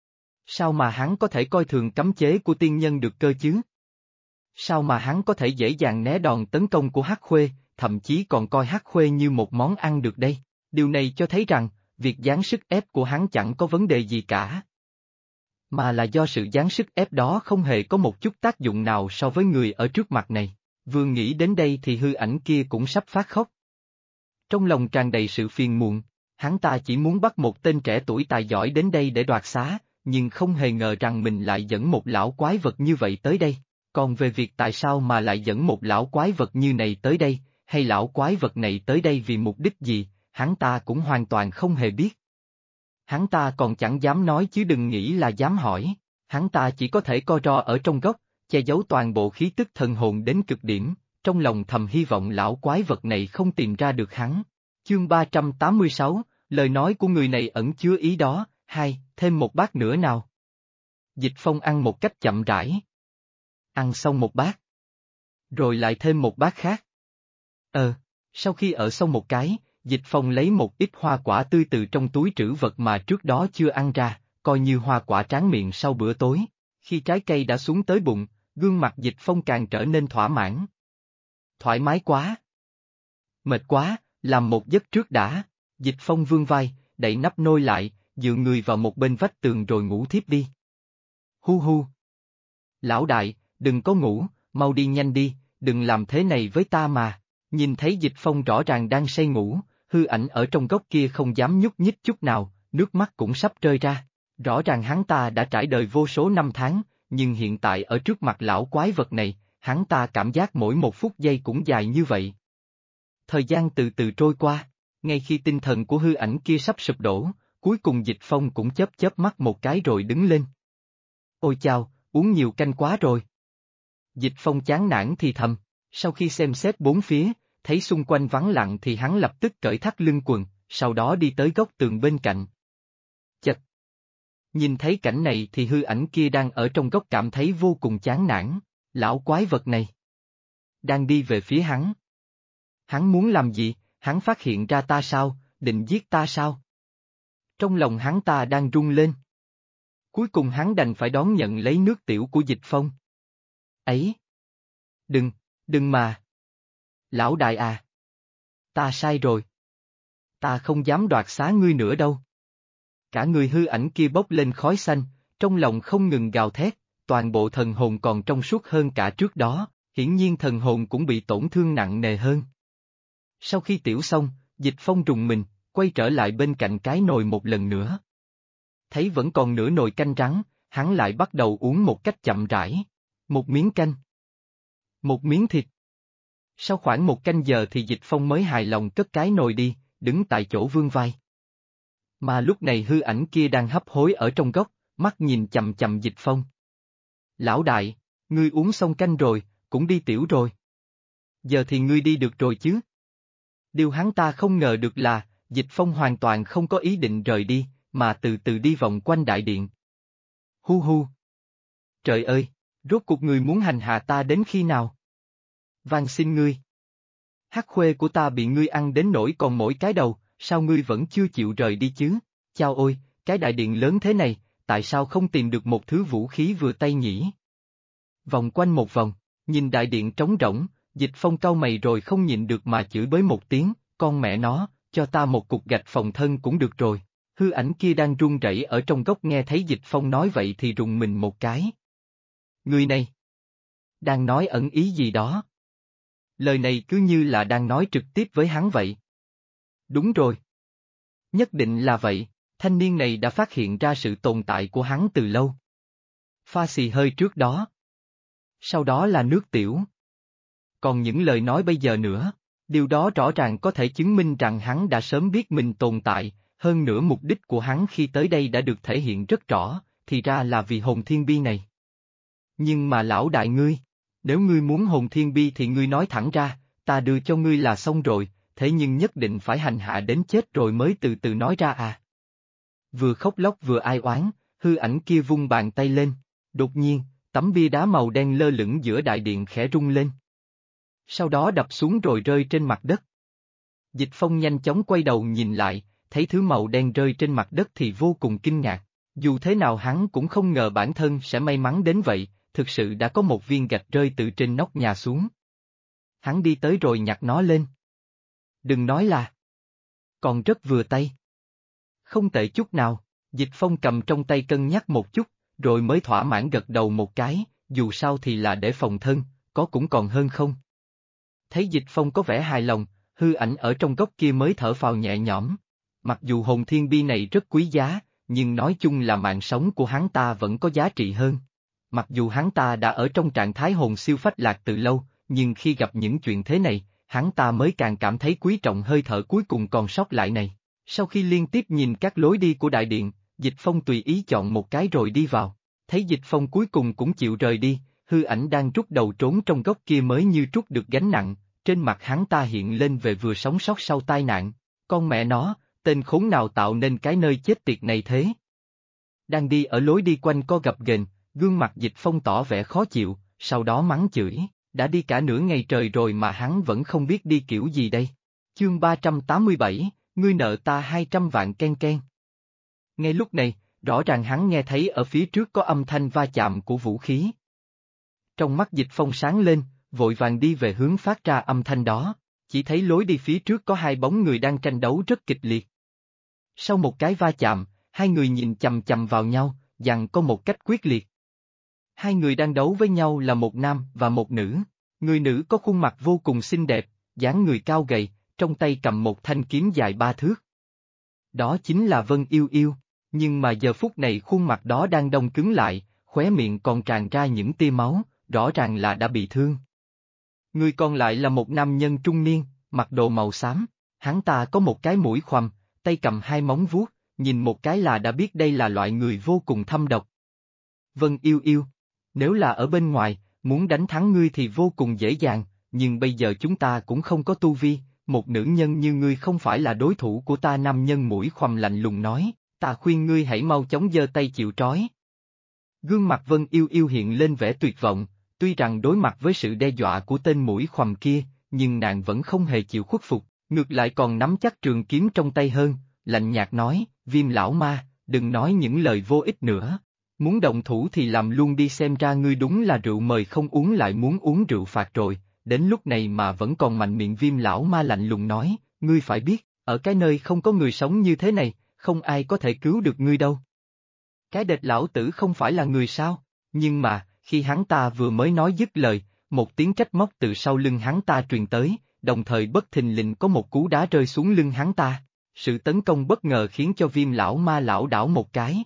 A: Sao mà hắn có thể coi thường cấm chế của tiên nhân được cơ chứ? Sao mà hắn có thể dễ dàng né đòn tấn công của Hắc Khuê, thậm chí còn coi Hắc Khuê như một món ăn được đây? Điều này cho thấy rằng, việc giáng sức ép của hắn chẳng có vấn đề gì cả. Mà là do sự giáng sức ép đó không hề có một chút tác dụng nào so với người ở trước mặt này. Vừa nghĩ đến đây thì hư ảnh kia cũng sắp phát khóc. Trong lòng tràn đầy sự phiền muộn, hắn ta chỉ muốn bắt một tên trẻ tuổi tài giỏi đến đây để đoạt xá, nhưng không hề ngờ rằng mình lại dẫn một lão quái vật như vậy tới đây. Còn về việc tại sao mà lại dẫn một lão quái vật như này tới đây, hay lão quái vật này tới đây vì mục đích gì, hắn ta cũng hoàn toàn không hề biết. Hắn ta còn chẳng dám nói chứ đừng nghĩ là dám hỏi, hắn ta chỉ có thể co ro ở trong góc, che giấu toàn bộ khí tức thần hồn đến cực điểm, trong lòng thầm hy vọng lão quái vật này không tìm ra được hắn. Chương 386, lời nói của người này ẩn chứa ý đó, thêm một bát nữa nào. Dịch Phong ăn một cách chậm rãi. Ăn xong một bát. Rồi lại thêm một bát khác. Sau khi ở xong một cái, Dịch Phong lấy một ít hoa quả tươi từ trong túi trữ vật mà trước đó chưa ăn ra, coi như hoa quả tráng miệng sau bữa tối. Khi trái cây đã xuống tới bụng, gương mặt Dịch Phong càng trở nên thỏa mãn. Thoải mái quá. Mệt quá, làm một giấc trước đã. Dịch Phong vươn vai, đậy nắp nôi lại, dựa người vào một bên vách tường rồi ngủ thiếp đi. Hu hu. Lão đại, đừng có ngủ, mau đi nhanh đi, đừng làm thế này với ta mà. Nhìn thấy Dịch Phong rõ ràng đang say ngủ, hư ảnh ở trong góc kia không dám nhúc nhích chút nào, nước mắt cũng sắp rơi ra. Rõ ràng hắn ta đã trải đời vô số năm tháng, nhưng hiện tại ở trước mặt lão quái vật này, hắn ta cảm giác mỗi một phút giây cũng dài như vậy. Thời gian từ từ trôi qua, ngay khi tinh thần của hư ảnh kia sắp sụp đổ, cuối cùng Dịch Phong cũng chớp chớp mắt một cái rồi đứng lên. Ôi chao, uống nhiều canh quá rồi. Dịch Phong chán nản thì thầm, sau khi xem xét bốn phía, thấy xung quanh vắng lặng thì hắn lập tức cởi thắt lưng quần, sau đó đi tới góc tường bên cạnh. Chật! Nhìn thấy cảnh này thì hư ảnh kia đang ở trong góc cảm thấy vô cùng chán nản, lão quái vật này đang đi về phía hắn. Hắn muốn làm gì, hắn phát hiện ra ta sao, định giết ta sao? Trong lòng hắn ta đang run lên. Cuối cùng hắn đành phải đón nhận lấy nước tiểu của Dịch Phong. Ấy! Đừng, đừng mà! Lão đại à! Ta sai rồi! Ta không dám đoạt xá ngươi nữa đâu! Cả người hư ảnh kia bốc lên khói xanh, trong lòng không ngừng gào thét, toàn bộ thần hồn còn trong suốt hơn cả trước đó, hiển nhiên thần hồn cũng bị tổn thương nặng nề hơn. Sau khi tiểu xong, Dịch Phong rùng mình, quay trở lại bên cạnh cái nồi một lần nữa. Thấy vẫn còn nửa nồi canh rắn, hắn lại bắt đầu uống một cách chậm rãi. Một miếng canh. Một miếng thịt. Sau khoảng một canh giờ thì Dịch Phong mới hài lòng cất cái nồi đi, đứng tại chỗ vươn vai. Mà lúc này hư ảnh kia đang hấp hối ở trong góc, mắt nhìn chằm chằm Dịch Phong. Lão đại, ngươi uống xong canh rồi, cũng đi tiểu rồi. Giờ thì ngươi đi được rồi chứ? Điều hắn ta không ngờ được là, Dịch Phong hoàn toàn không có ý định rời đi, mà từ từ đi vòng quanh đại điện. Hu hu! Trời ơi, rốt cuộc người muốn hành hạ ta đến khi nào? Van xin ngươi! Hắc khuê của ta bị ngươi ăn đến nỗi còn mỗi cái đầu, sao ngươi vẫn chưa chịu rời đi chứ? Chao ôi, cái đại điện lớn thế này, tại sao không tìm được một thứ vũ khí vừa tay nhỉ? Vòng quanh một vòng, nhìn đại điện trống rỗng, Dịch Phong cau mày rồi không nhịn được mà chửi bới một tiếng, con mẹ nó, cho ta một cục gạch phòng thân cũng được rồi. Hư ảnh kia đang run rẩy ở trong góc nghe thấy Dịch Phong nói vậy thì rùng mình một cái. Người này đang nói ẩn ý gì đó. Lời này cứ như là đang nói trực tiếp với hắn vậy. Đúng rồi. Nhất định là vậy, thanh niên này đã phát hiện ra sự tồn tại của hắn từ lâu. Pha xì hơi trước đó. Sau đó là nước tiểu. Còn những lời nói bây giờ nữa, điều đó rõ ràng có thể chứng minh rằng hắn đã sớm biết mình tồn tại, hơn nữa mục đích của hắn khi tới đây đã được thể hiện rất rõ, thì ra là vì hồn thiên bi này. Nhưng mà lão đại ngươi, nếu ngươi muốn hồn thiên bi thì ngươi nói thẳng ra, ta đưa cho ngươi là xong rồi, thế nhưng nhất định phải hành hạ đến chết rồi mới từ từ nói ra à. Vừa khóc lóc vừa ai oán, hư ảnh kia vung bàn tay lên, đột nhiên, tấm bia đá màu đen lơ lửng giữa đại điện khẽ rung lên. Sau đó đập xuống rồi rơi trên mặt đất. Dịch Phong nhanh chóng quay đầu nhìn lại, thấy thứ màu đen rơi trên mặt đất thì vô cùng kinh ngạc, dù thế nào hắn cũng không ngờ bản thân sẽ may mắn đến vậy, thực sự đã có một viên gạch rơi từ trên nóc nhà xuống. Hắn đi tới rồi nhặt nó lên. Đừng nói là còn rất vừa tay. Không tệ chút nào, Dịch Phong cầm trong tay cân nhắc một chút, rồi mới thỏa mãn gật đầu một cái, dù sao thì là để phòng thân, có cũng còn hơn không. Thấy Dịch Phong có vẻ hài lòng, hư ảnh ở trong góc kia mới thở phào nhẹ nhõm. Mặc dù hồn thiên bi này rất quý giá, nhưng nói chung là mạng sống của hắn ta vẫn có giá trị hơn. Mặc dù hắn ta đã ở trong trạng thái hồn siêu phách lạc từ lâu, nhưng khi gặp những chuyện thế này, hắn ta mới càng cảm thấy quý trọng hơi thở cuối cùng còn sót lại này. Sau khi liên tiếp nhìn các lối đi của đại điện, Dịch Phong tùy ý chọn một cái rồi đi vào. Thấy Dịch Phong cuối cùng cũng chịu rời đi, hư ảnh đang rút đầu trốn trong góc kia mới như trút được gánh nặng, trên mặt hắn ta hiện lên về vừa sống sót sau tai nạn. Con mẹ nó, tên khốn nào tạo nên cái nơi chết tiệt này thế? Đang đi ở lối đi quanh co gập ghềnh, gương mặt Dịch Phong tỏ vẻ khó chịu, sau đó mắng chửi, đã đi cả nửa ngày trời rồi mà hắn vẫn không biết đi kiểu gì đây. Chương 387, ngươi nợ ta 200 vạn ken ken. Ngay lúc này, rõ ràng hắn nghe thấy ở phía trước có âm thanh va chạm của vũ khí. Trong mắt Dịch Phong sáng lên, vội vàng đi về hướng phát ra âm thanh đó, chỉ thấy lối đi phía trước có hai bóng người đang tranh đấu rất kịch liệt. Sau một cái va chạm, hai người nhìn chằm chằm vào nhau, giằng có một cách quyết liệt. Hai người đang đấu với nhau là một nam và một nữ. Người nữ có khuôn mặt vô cùng xinh đẹp, dáng người cao gầy, trong tay cầm một thanh kiếm dài 3 thước. Đó chính là Vân Yêu Yêu, nhưng mà giờ phút này khuôn mặt đó đang đông cứng lại, khóe miệng còn tràn ra những tia máu, rõ ràng là đã bị thương. Người còn lại là một nam nhân trung niên, mặc đồ màu xám, hắn ta có một cái mũi khoằm, tay cầm hai móng vuốt, nhìn một cái là đã biết đây là loại người vô cùng thâm độc. Vân Yêu Yêu, nếu là ở bên ngoài, muốn đánh thắng ngươi thì vô cùng dễ dàng, nhưng bây giờ chúng ta cũng không có tu vi, một nữ nhân như ngươi không phải là đối thủ của ta. Nam nhân mũi khoằm lạnh lùng nói, ta khuyên ngươi hãy mau chóng giơ tay chịu trói. Gương mặt Vân Yêu Yêu hiện lên vẻ tuyệt vọng, tuy rằng đối mặt với sự đe dọa của tên mũi khoằm kia, nhưng nàng vẫn không hề chịu khuất phục, ngược lại còn nắm chắc trường kiếm trong tay hơn, lạnh nhạt nói, Viêm lão ma, đừng nói những lời vô ích nữa. Muốn động thủ thì làm luôn đi, xem ra ngươi đúng là rượu mời không uống lại muốn uống rượu phạt rồi, đến lúc này mà vẫn còn mạnh miệng. Viêm lão ma lạnh lùng nói, ngươi phải biết, ở cái nơi không có người sống như thế này, không ai có thể cứu được ngươi đâu. Cái đệt lão tử không phải là người sao, nhưng mà, khi hắn ta vừa mới nói dứt lời, một tiếng trách móc từ sau lưng hắn ta truyền tới, đồng thời bất thình lình có một cú đá rơi xuống lưng hắn ta. Sự tấn công bất ngờ khiến cho Viêm lão ma lảo đảo một cái.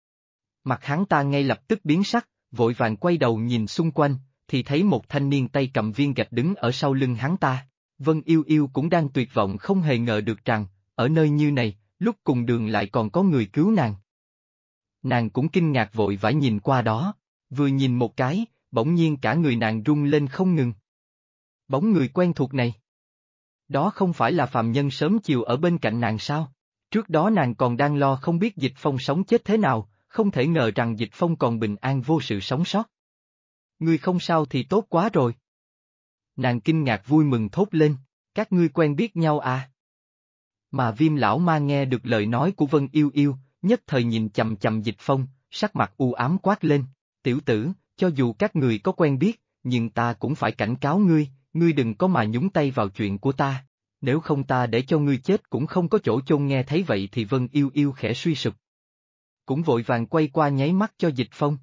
A: Mặt hắn ta ngay lập tức biến sắc, vội vàng quay đầu nhìn xung quanh, thì thấy một thanh niên tay cầm viên gạch đứng ở sau lưng hắn ta. Vân Yêu Yêu cũng đang tuyệt vọng, không hề ngờ được rằng, ở nơi như này, lúc cùng đường lại còn có người cứu nàng. Nàng cũng kinh ngạc vội vã nhìn qua đó, vừa nhìn một cái, bỗng nhiên cả người nàng rung lên không ngừng. Bóng người quen thuộc này. Đó không phải là phàm nhân sớm chiều ở bên cạnh nàng sao? Trước đó nàng còn đang lo không biết Dịch Phong sống chết thế nào, không thể ngờ rằng Dịch Phong còn bình an vô sự sống sót. Ngươi không sao thì tốt quá rồi. Nàng kinh ngạc vui mừng thốt lên, các ngươi quen biết nhau à? Mà Viêm lão ma nghe được lời nói của Vân Yêu Yêu, nhất thời nhìn chằm chằm Dịch Phong, sắc mặt u ám quát lên, tiểu tử, cho dù các người có quen biết, nhưng ta cũng phải cảnh cáo ngươi, ngươi đừng có mà nhúng tay vào chuyện của ta, nếu không ta để cho ngươi chết cũng không có chỗ chôn. Nghe thấy vậy thì Vân Yêu Yêu khẽ suy sụp. Cũng vội vàng quay qua nháy mắt cho Dịch Phong.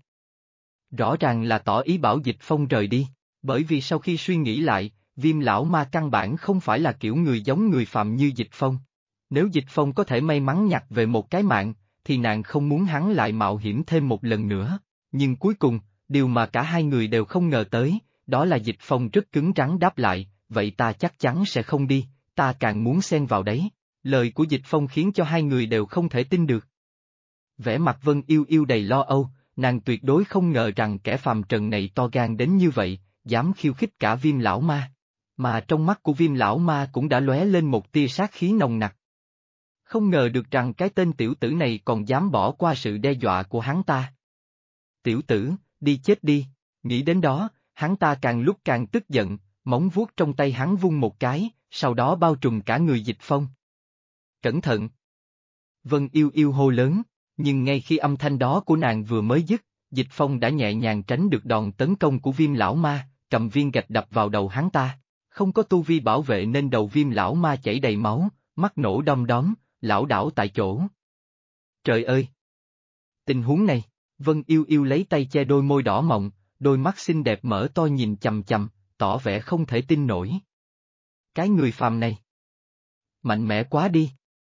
A: Rõ ràng là tỏ ý bảo Dịch Phong rời đi, bởi vì sau khi suy nghĩ lại, Viêm lão ma căn bản không phải là kiểu người giống người phạm như Dịch Phong. Nếu Dịch Phong có thể may mắn nhặt về một cái mạng, thì nàng không muốn hắn lại mạo hiểm thêm một lần nữa, nhưng cuối cùng, điều mà cả hai người đều không ngờ tới, đó là Dịch Phong rất cứng rắn đáp lại, vậy ta chắc chắn sẽ không đi, ta càng muốn xen vào đấy. Lời của Dịch Phong khiến cho hai người đều không thể tin được. Vẻ mặt Vân Yêu Yêu đầy lo âu, nàng tuyệt đối không ngờ rằng kẻ phàm trần này to gan đến như vậy, dám khiêu khích cả Viêm lão ma. Mà trong mắt của Viêm lão ma cũng đã lóe lên một tia sát khí nồng nặc. Không ngờ được rằng cái tên tiểu tử này còn dám bỏ qua sự đe dọa của hắn ta. Tiểu tử, đi chết đi, nghĩ đến đó, hắn ta càng lúc càng tức giận, móng vuốt trong tay hắn vung một cái, sau đó bao trùm cả người Dịch Phong. Cẩn thận! Vân Yêu Yêu hô lớn, nhưng ngay khi âm thanh đó của nàng vừa mới dứt, Dịch Phong đã nhẹ nhàng tránh được đòn tấn công của Viêm lão ma, cầm viên gạch đập vào đầu hắn ta. Không có tu vi bảo vệ nên đầu Viêm lão ma chảy đầy máu, mắt nổ đom đóm, lảo đảo tại chỗ. Trời ơi! Tình huống này, Vân Yêu Yêu lấy tay che đôi môi đỏ mọng, đôi mắt xinh đẹp mở to nhìn chằm chằm, tỏ vẻ không thể tin nổi. Cái người phàm này. Mạnh mẽ quá đi.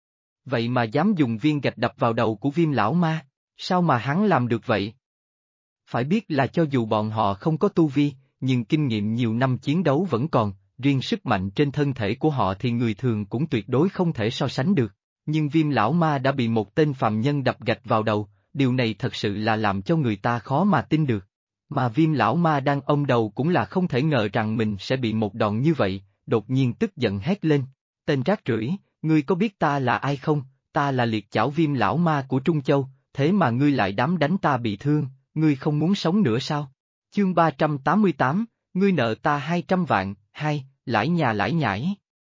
A: Vậy mà dám dùng viên gạch đập vào đầu của Viêm lão ma, sao mà hắn làm được vậy? Phải biết là cho dù bọn họ không có tu vi, nhưng kinh nghiệm nhiều năm chiến đấu vẫn còn, riêng sức mạnh trên thân thể của họ thì người thường cũng tuyệt đối không thể so sánh được. Nhưng Viêm lão ma đã bị một tên phàm nhân đập gạch vào đầu, điều này thật sự là làm cho người ta khó mà tin được. Mà Viêm lão ma đang ôm đầu cũng là không thể ngờ rằng mình sẽ bị một đòn như vậy, đột nhiên tức giận hét lên. Tên rác rưởi, ngươi có biết ta là ai không? Ta là liệt chảo Viêm lão ma của Trung Châu, thế mà ngươi lại dám đánh ta bị thương, ngươi không muốn sống nữa sao? Chương 388, ngươi nợ ta 200 vạn, lãi nhà lãi nhãi.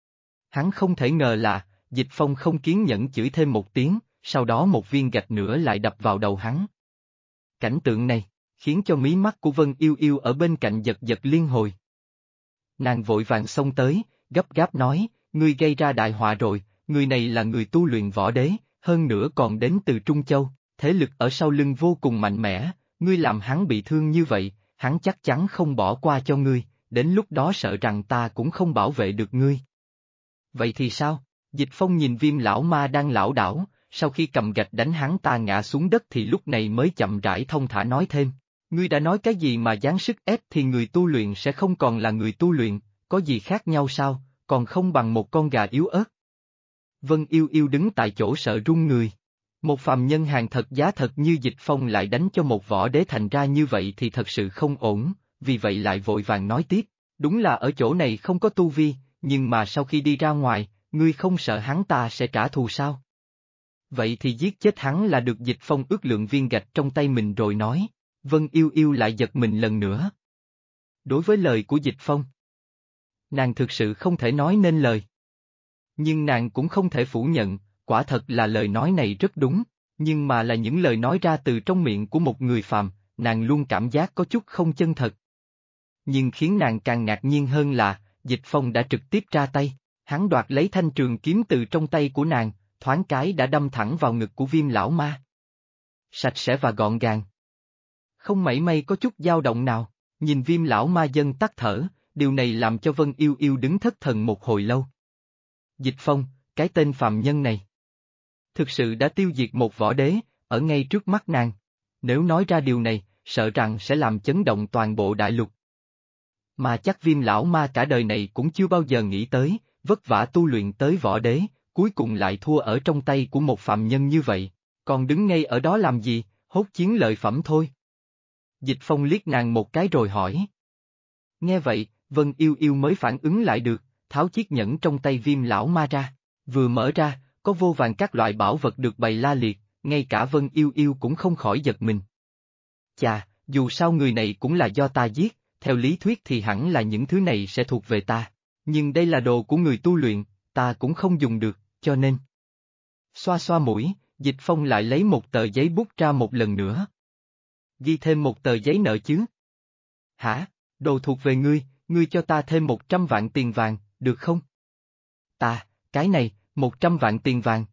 A: Hắn không thể ngờ là, Dịch Phong không kiên nhẫn chửi thêm một tiếng, sau đó một viên gạch nữa lại đập vào đầu hắn. Cảnh tượng này, khiến cho mí mắt của Vân Yêu Yêu ở bên cạnh giật giật liên hồi. Nàng vội vàng xông tới, gấp gáp nói, ngươi gây ra đại họa rồi, người này là người tu luyện võ đế, hơn nữa còn đến từ Trung Châu, thế lực ở sau lưng vô cùng mạnh mẽ, ngươi làm hắn bị thương như vậy, hắn chắc chắn không bỏ qua cho ngươi, đến lúc đó sợ rằng ta cũng không bảo vệ được ngươi. Vậy thì sao? Dịch Phong nhìn Viêm lão ma đang lảo đảo, sau khi cầm gạch đánh hắn ta ngã xuống đất thì lúc này mới chậm rãi thông thả nói thêm. Ngươi đã nói cái gì mà dáng sức ép thì người tu luyện sẽ không còn là người tu luyện, có gì khác nhau sao, còn không bằng một con gà yếu ớt. Vân Yêu Yêu đứng tại chỗ sợ run người. Một phàm nhân hàng thật giá thật như Dịch Phong lại đánh cho một võ đế thành ra như vậy thì thật sự không ổn, vì vậy lại vội vàng nói tiếp, đúng là ở chỗ này không có tu vi, nhưng mà sau khi đi ra ngoài, ngươi không sợ hắn ta sẽ trả thù sao? Vậy thì giết chết hắn là được. Dịch Phong ước lượng viên gạch trong tay mình rồi nói. Vân Yêu Yêu lại giật mình lần nữa. Đối với lời của Dịch Phong, nàng thực sự không thể nói nên lời. Nhưng nàng cũng không thể phủ nhận, quả thật là lời nói này rất đúng, nhưng mà là những lời nói ra từ trong miệng của một người phàm, nàng luôn cảm giác có chút không chân thật. Nhưng khiến nàng càng ngạc nhiên hơn là, Dịch Phong đã trực tiếp ra tay, hắn đoạt lấy thanh trường kiếm từ trong tay của nàng, thoáng cái đã đâm thẳng vào ngực của Viêm lão ma. Sạch sẽ và gọn gàng. Không mảy may có chút dao động nào, nhìn Viêm lão ma dần tắt thở, điều này làm cho Vân Yêu Yêu đứng thất thần một hồi lâu. Dịch Phong, cái tên phàm nhân này, thực sự đã tiêu diệt một võ đế, ở ngay trước mắt nàng. Nếu nói ra điều này, sợ rằng sẽ làm chấn động toàn bộ đại lục. Mà chắc Viêm lão ma cả đời này cũng chưa bao giờ nghĩ tới, vất vả tu luyện tới võ đế, cuối cùng lại thua ở trong tay của một phàm nhân như vậy, còn đứng ngay ở đó làm gì, hốt chiến lợi phẩm thôi. Dịch Phong liếc nàng một cái rồi hỏi. Nghe vậy, Vân Yêu Yêu mới phản ứng lại được, tháo chiếc nhẫn trong tay Viêm lão ma ra, vừa mở ra, có vô vàn các loại bảo vật được bày la liệt, ngay cả Vân Yêu Yêu cũng không khỏi giật mình. Chà, dù sao người này cũng là do ta giết, theo lý thuyết thì hẳn là những thứ này sẽ thuộc về ta, nhưng đây là đồ của người tu luyện, ta cũng không dùng được, cho nên. Xoa xoa mũi, Dịch Phong lại lấy một tờ giấy bút ra một lần nữa. Ghi thêm một tờ giấy nợ chứ? Hả, đồ thuộc về ngươi, ngươi cho ta thêm 100 vạn tiền vàng, được không? Cái này, 100 vạn tiền vàng.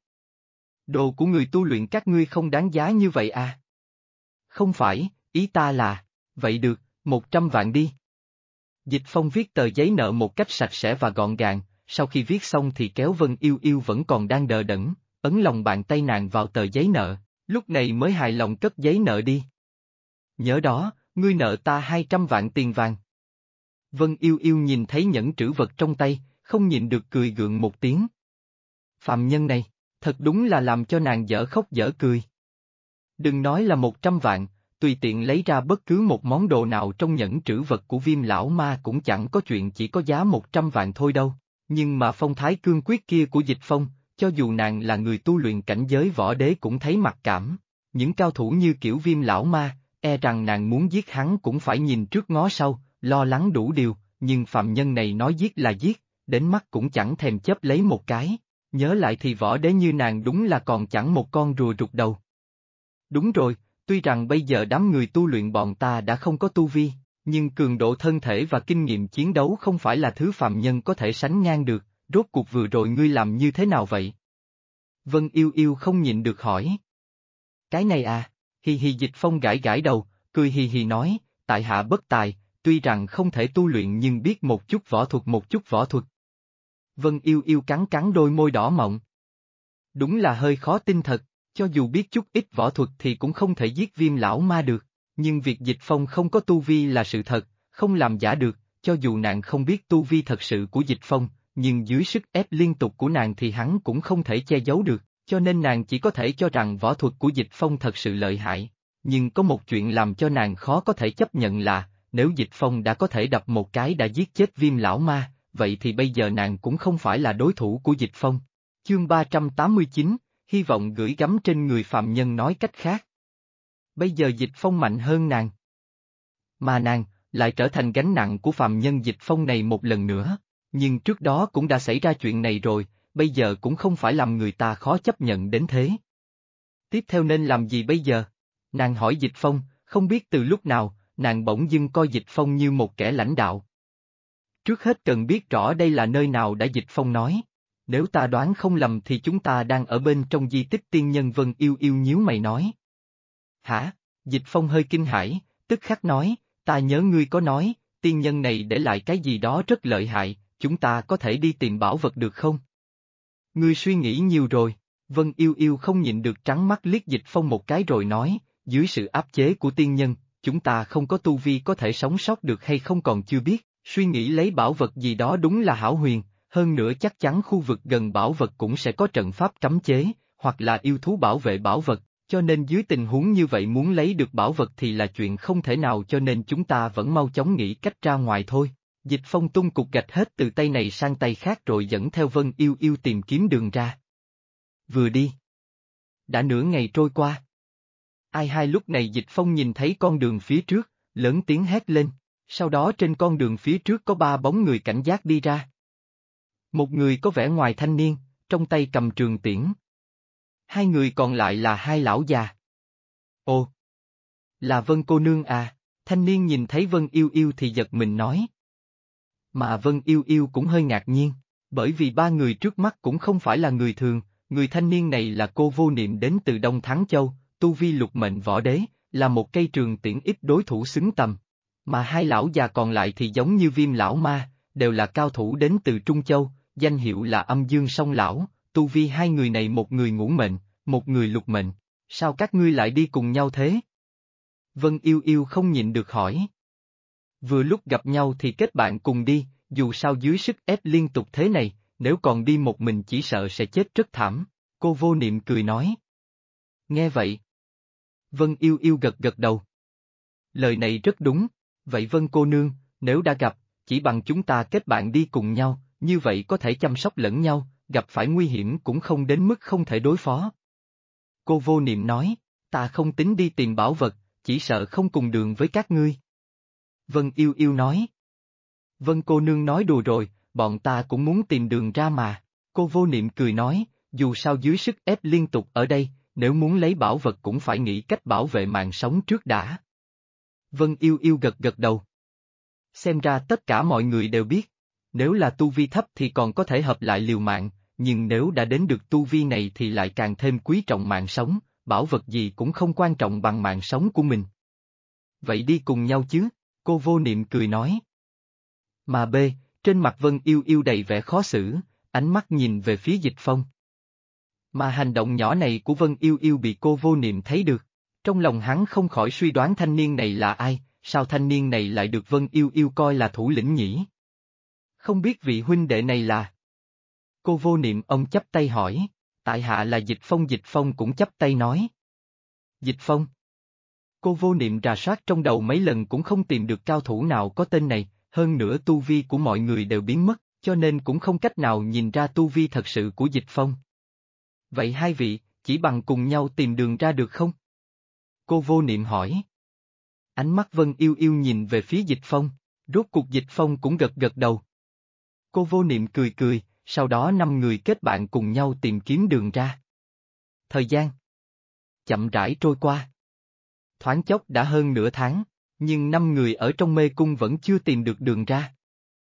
A: Đồ của người tu luyện các ngươi không đáng giá như vậy à? Không phải, ý ta là, vậy được, 100 vạn đi. Dịch Phong viết tờ giấy nợ một cách sạch sẽ và gọn gàng, sau khi viết xong thì kéo Vân Yêu Yêu vẫn còn đang đờ đẫn, ấn lòng bàn tay nàng vào tờ giấy nợ, lúc này mới hài lòng cất giấy nợ đi. Nhớ đó, ngươi nợ ta 200 vạn tiền vàng. Vân Yêu Yêu nhìn thấy nhẫn trữ vật trong tay, không nhịn được cười gượng một tiếng. Phạm nhân này, thật đúng là làm cho nàng dở khóc dở cười. Đừng nói là 100 vạn, tùy tiện lấy ra bất cứ một món đồ nào trong nhẫn trữ vật của Viêm lão ma cũng chẳng có chuyện chỉ có giá 100 vạn thôi đâu, nhưng mà phong thái cương quyết kia của Dịch Phong, cho dù nàng là người tu luyện cảnh giới võ đế cũng thấy mặc cảm, những cao thủ như kiểu Viêm lão ma, e rằng nàng muốn giết hắn cũng phải nhìn trước ngó sau, lo lắng đủ điều, nhưng phạm nhân này nói giết là giết, đến mắt cũng chẳng thèm chớp lấy một cái, nhớ lại thì võ đế như nàng đúng là còn chẳng một con rùa rụt đầu. Đúng rồi, tuy rằng bây giờ đám người tu luyện bọn ta đã không có tu vi, nhưng cường độ thân thể và kinh nghiệm chiến đấu không phải là thứ phàm nhân có thể sánh ngang được, rốt cuộc vừa rồi ngươi làm như thế nào vậy? Vân Yêu Yêu không nhịn được hỏi. Cái này à, hì hì. Dịch Phong gãi gãi đầu, cười hì hì nói, tại hạ bất tài, tuy rằng không thể tu luyện nhưng biết một chút võ thuật. Vân Yêu Yêu cắn cắn đôi môi đỏ mọng. Đúng là hơi khó tin thật, cho dù biết chút ít võ thuật thì cũng không thể giết Viêm lão ma được, nhưng việc Dịch Phong không có tu vi là sự thật, không làm giả được, cho dù nàng không biết tu vi thật sự của Dịch Phong, nhưng dưới sức ép liên tục của nàng thì hắn cũng không thể che giấu được, cho nên nàng chỉ có thể cho rằng võ thuật của Dịch Phong thật sự lợi hại. Nhưng có một chuyện làm cho nàng khó có thể chấp nhận là, nếu Dịch Phong đã có thể đập một cái đã giết chết Viêm lão ma, vậy thì bây giờ nàng cũng không phải là đối thủ của Dịch Phong. Chương 389, hy vọng gửi gắm trên người phạm nhân nói cách khác. Bây giờ Dịch Phong mạnh hơn nàng. Mà nàng, lại trở thành gánh nặng của phạm nhân Dịch Phong này một lần nữa, nhưng trước đó cũng đã xảy ra chuyện này rồi, bây giờ cũng không phải làm người ta khó chấp nhận đến thế. Tiếp theo nên làm gì bây giờ? Nàng hỏi Dịch Phong, không biết từ lúc nào, nàng bỗng dưng coi Dịch Phong như một kẻ lãnh đạo. Trước hết cần biết rõ đây là nơi nào đã. Dịch Phong nói. Nếu ta đoán không lầm thì chúng ta đang ở bên trong di tích tiên nhân. Vân Yêu Yêu nhíu mày nói. Hả? Dịch Phong hơi kinh hãi, tức khắc nói, ta nhớ ngươi có nói, tiên nhân này để lại cái gì đó rất lợi hại, chúng ta có thể đi tìm bảo vật được không? Ngươi suy nghĩ nhiều rồi. Vân Yêu Yêu không nhịn được trắng mắt liếc Dịch Phong một cái rồi nói, dưới sự áp chế của tiên nhân, chúng ta không có tu vi có thể sống sót được hay không còn chưa biết, suy nghĩ lấy bảo vật gì đó đúng là hão huyền, hơn nữa chắc chắn khu vực gần bảo vật cũng sẽ có trận pháp cấm chế, hoặc là yêu thú bảo vệ bảo vật, cho nên dưới tình huống như vậy muốn lấy được bảo vật thì là chuyện không thể nào, cho nên chúng ta vẫn mau chóng nghĩ cách ra ngoài thôi. Dịch Phong tung cục gạch hết từ tay này sang tay khác rồi dẫn theo Vân Yêu Yêu tìm kiếm đường ra. Vừa đi. Đã nửa ngày trôi qua. Ai hai lúc này Dịch Phong nhìn thấy con đường phía trước, lớn tiếng hét lên, sau đó trên con đường phía trước có ba bóng người cảnh giác đi ra. Một người có vẻ ngoài thanh niên, trong tay cầm trường tiễn. Hai người còn lại là hai lão già. Ồ! Là Vân cô nương à, thanh niên nhìn thấy Vân Yêu Yêu thì giật mình nói. Mà Vân Yêu Yêu cũng hơi ngạc nhiên, bởi vì ba người trước mắt cũng không phải là người thường, người thanh niên này là Cô Vô Niệm đến từ Đông Thắng Châu, tu vi lục mệnh võ đế, là một cây trường tiễn ít đối thủ xứng tầm. Mà hai lão già còn lại thì giống như Viêm lão ma, đều là cao thủ đến từ Trung Châu, danh hiệu là Âm Dương Song lão, tu vi hai người này một người ngũ mệnh, một người lục mệnh, sao các ngươi lại đi cùng nhau thế? Vân Yêu Yêu không nhịn được hỏi. Vừa lúc gặp nhau thì kết bạn cùng đi, dù sao dưới sức ép liên tục thế này, nếu còn đi một mình chỉ sợ sẽ chết rất thảm, Cô Vô Niệm cười nói. Nghe vậy. Vân Yêu Yêu gật gật đầu. Lời này rất đúng, vậy Vân cô nương, nếu đã gặp, chỉ bằng chúng ta kết bạn đi cùng nhau, như vậy có thể chăm sóc lẫn nhau, gặp phải nguy hiểm cũng không đến mức không thể đối phó. Cô Vô Niệm nói, ta không tính đi tìm bảo vật, chỉ sợ không cùng đường với các ngươi. Vân Yêu Yêu nói. Vân cô nương nói đùa rồi, bọn ta cũng muốn tìm đường ra mà. Cô Vô Niệm cười nói, dù sao dưới sức ép liên tục ở đây, nếu muốn lấy bảo vật cũng phải nghĩ cách bảo vệ mạng sống trước đã. Vân Yêu Yêu gật gật đầu. Xem ra tất cả mọi người đều biết, nếu là tu vi thấp thì còn có thể hợp lại liều mạng, nhưng nếu đã đến được tu vi này thì lại càng thêm quý trọng mạng sống, bảo vật gì cũng không quan trọng bằng mạng sống của mình. Vậy đi cùng nhau chứ, Cô Vô Niệm cười nói. Mà trên mặt Vân Yêu Yêu đầy vẻ khó xử, ánh mắt nhìn về phía Dịch Phong. Mà hành động nhỏ này của Vân Yêu Yêu bị Cô Vô Niệm thấy được, trong lòng hắn không khỏi suy đoán thanh niên này là ai, sao thanh niên này lại được Vân Yêu Yêu coi là thủ lĩnh nhỉ? Không biết vị huynh đệ này là... Cô Vô Niệm ông chắp tay hỏi, tại hạ là Dịch Phong cũng chắp tay nói. Dịch Phong. Cô Vô Niệm rà soát trong đầu mấy lần cũng không tìm được cao thủ nào có tên này, hơn nữa tu vi của mọi người đều biến mất, cho nên cũng không cách nào nhìn ra tu vi thật sự của Dịch Phong. Vậy hai vị, chỉ bằng cùng nhau tìm đường ra được không? Cô Vô Niệm hỏi. Ánh mắt Vân Yêu Yêu nhìn về phía Dịch Phong, rốt cuộc Dịch Phong cũng gật gật đầu. Cô Vô Niệm cười cười, sau đó năm người kết bạn cùng nhau tìm kiếm đường ra. Thời gian chậm rãi trôi qua. Thoáng chốc đã hơn nửa tháng, nhưng năm người ở trong mê cung vẫn chưa tìm được đường ra.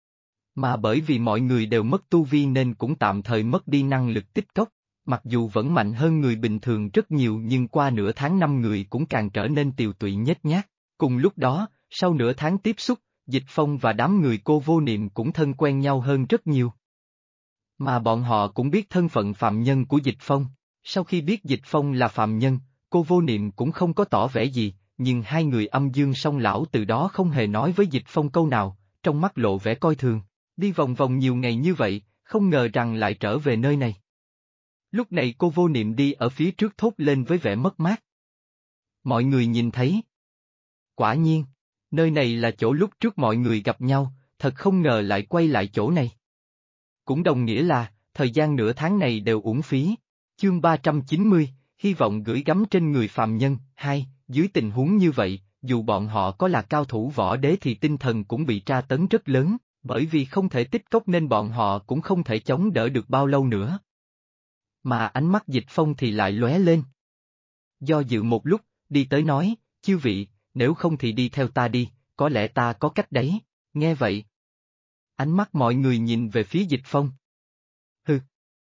A: Mà bởi vì mọi người đều mất tu vi nên cũng tạm thời mất đi năng lực tích cốc, mặc dù vẫn mạnh hơn người bình thường rất nhiều nhưng qua nửa tháng năm người cũng càng trở nên tiều tụy nhếch nhác. Cùng lúc đó, sau nửa tháng tiếp xúc, Dịch Phong và đám người Cô Vô Niệm cũng thân quen nhau hơn rất nhiều. Mà bọn họ cũng biết thân phận phạm nhân của Dịch Phong, sau khi biết Dịch Phong là phạm nhân, Cô Vô Niệm cũng không có tỏ vẻ gì, nhưng hai người Âm Dương Song lão từ đó không hề nói với Dịch Phong câu nào, trong mắt lộ vẻ coi thường, đi vòng vòng nhiều ngày như vậy, không ngờ rằng lại trở về nơi này. Lúc này Cô Vô Niệm đi ở phía trước thốt lên với vẻ mất mát. Mọi người nhìn thấy. Quả nhiên, nơi này là chỗ lúc trước mọi người gặp nhau, thật không ngờ lại quay lại chỗ này. Cũng đồng nghĩa là, thời gian nửa tháng này đều uổng phí. Chương 390, hy vọng gửi gắm trên người phàm nhân, dưới tình huống như vậy, dù bọn họ có là cao thủ võ đế thì tinh thần cũng bị tra tấn rất lớn, bởi vì không thể tích cốc nên bọn họ cũng không thể chống đỡ được bao lâu nữa. Mà ánh mắt Dịch Phong thì lại lóe lên. Do dự một lúc, đi tới nói, chư vị, nếu không thì đi theo ta đi, có lẽ ta có cách đấy, nghe vậy. Ánh mắt mọi người nhìn về phía Dịch Phong. Hừ.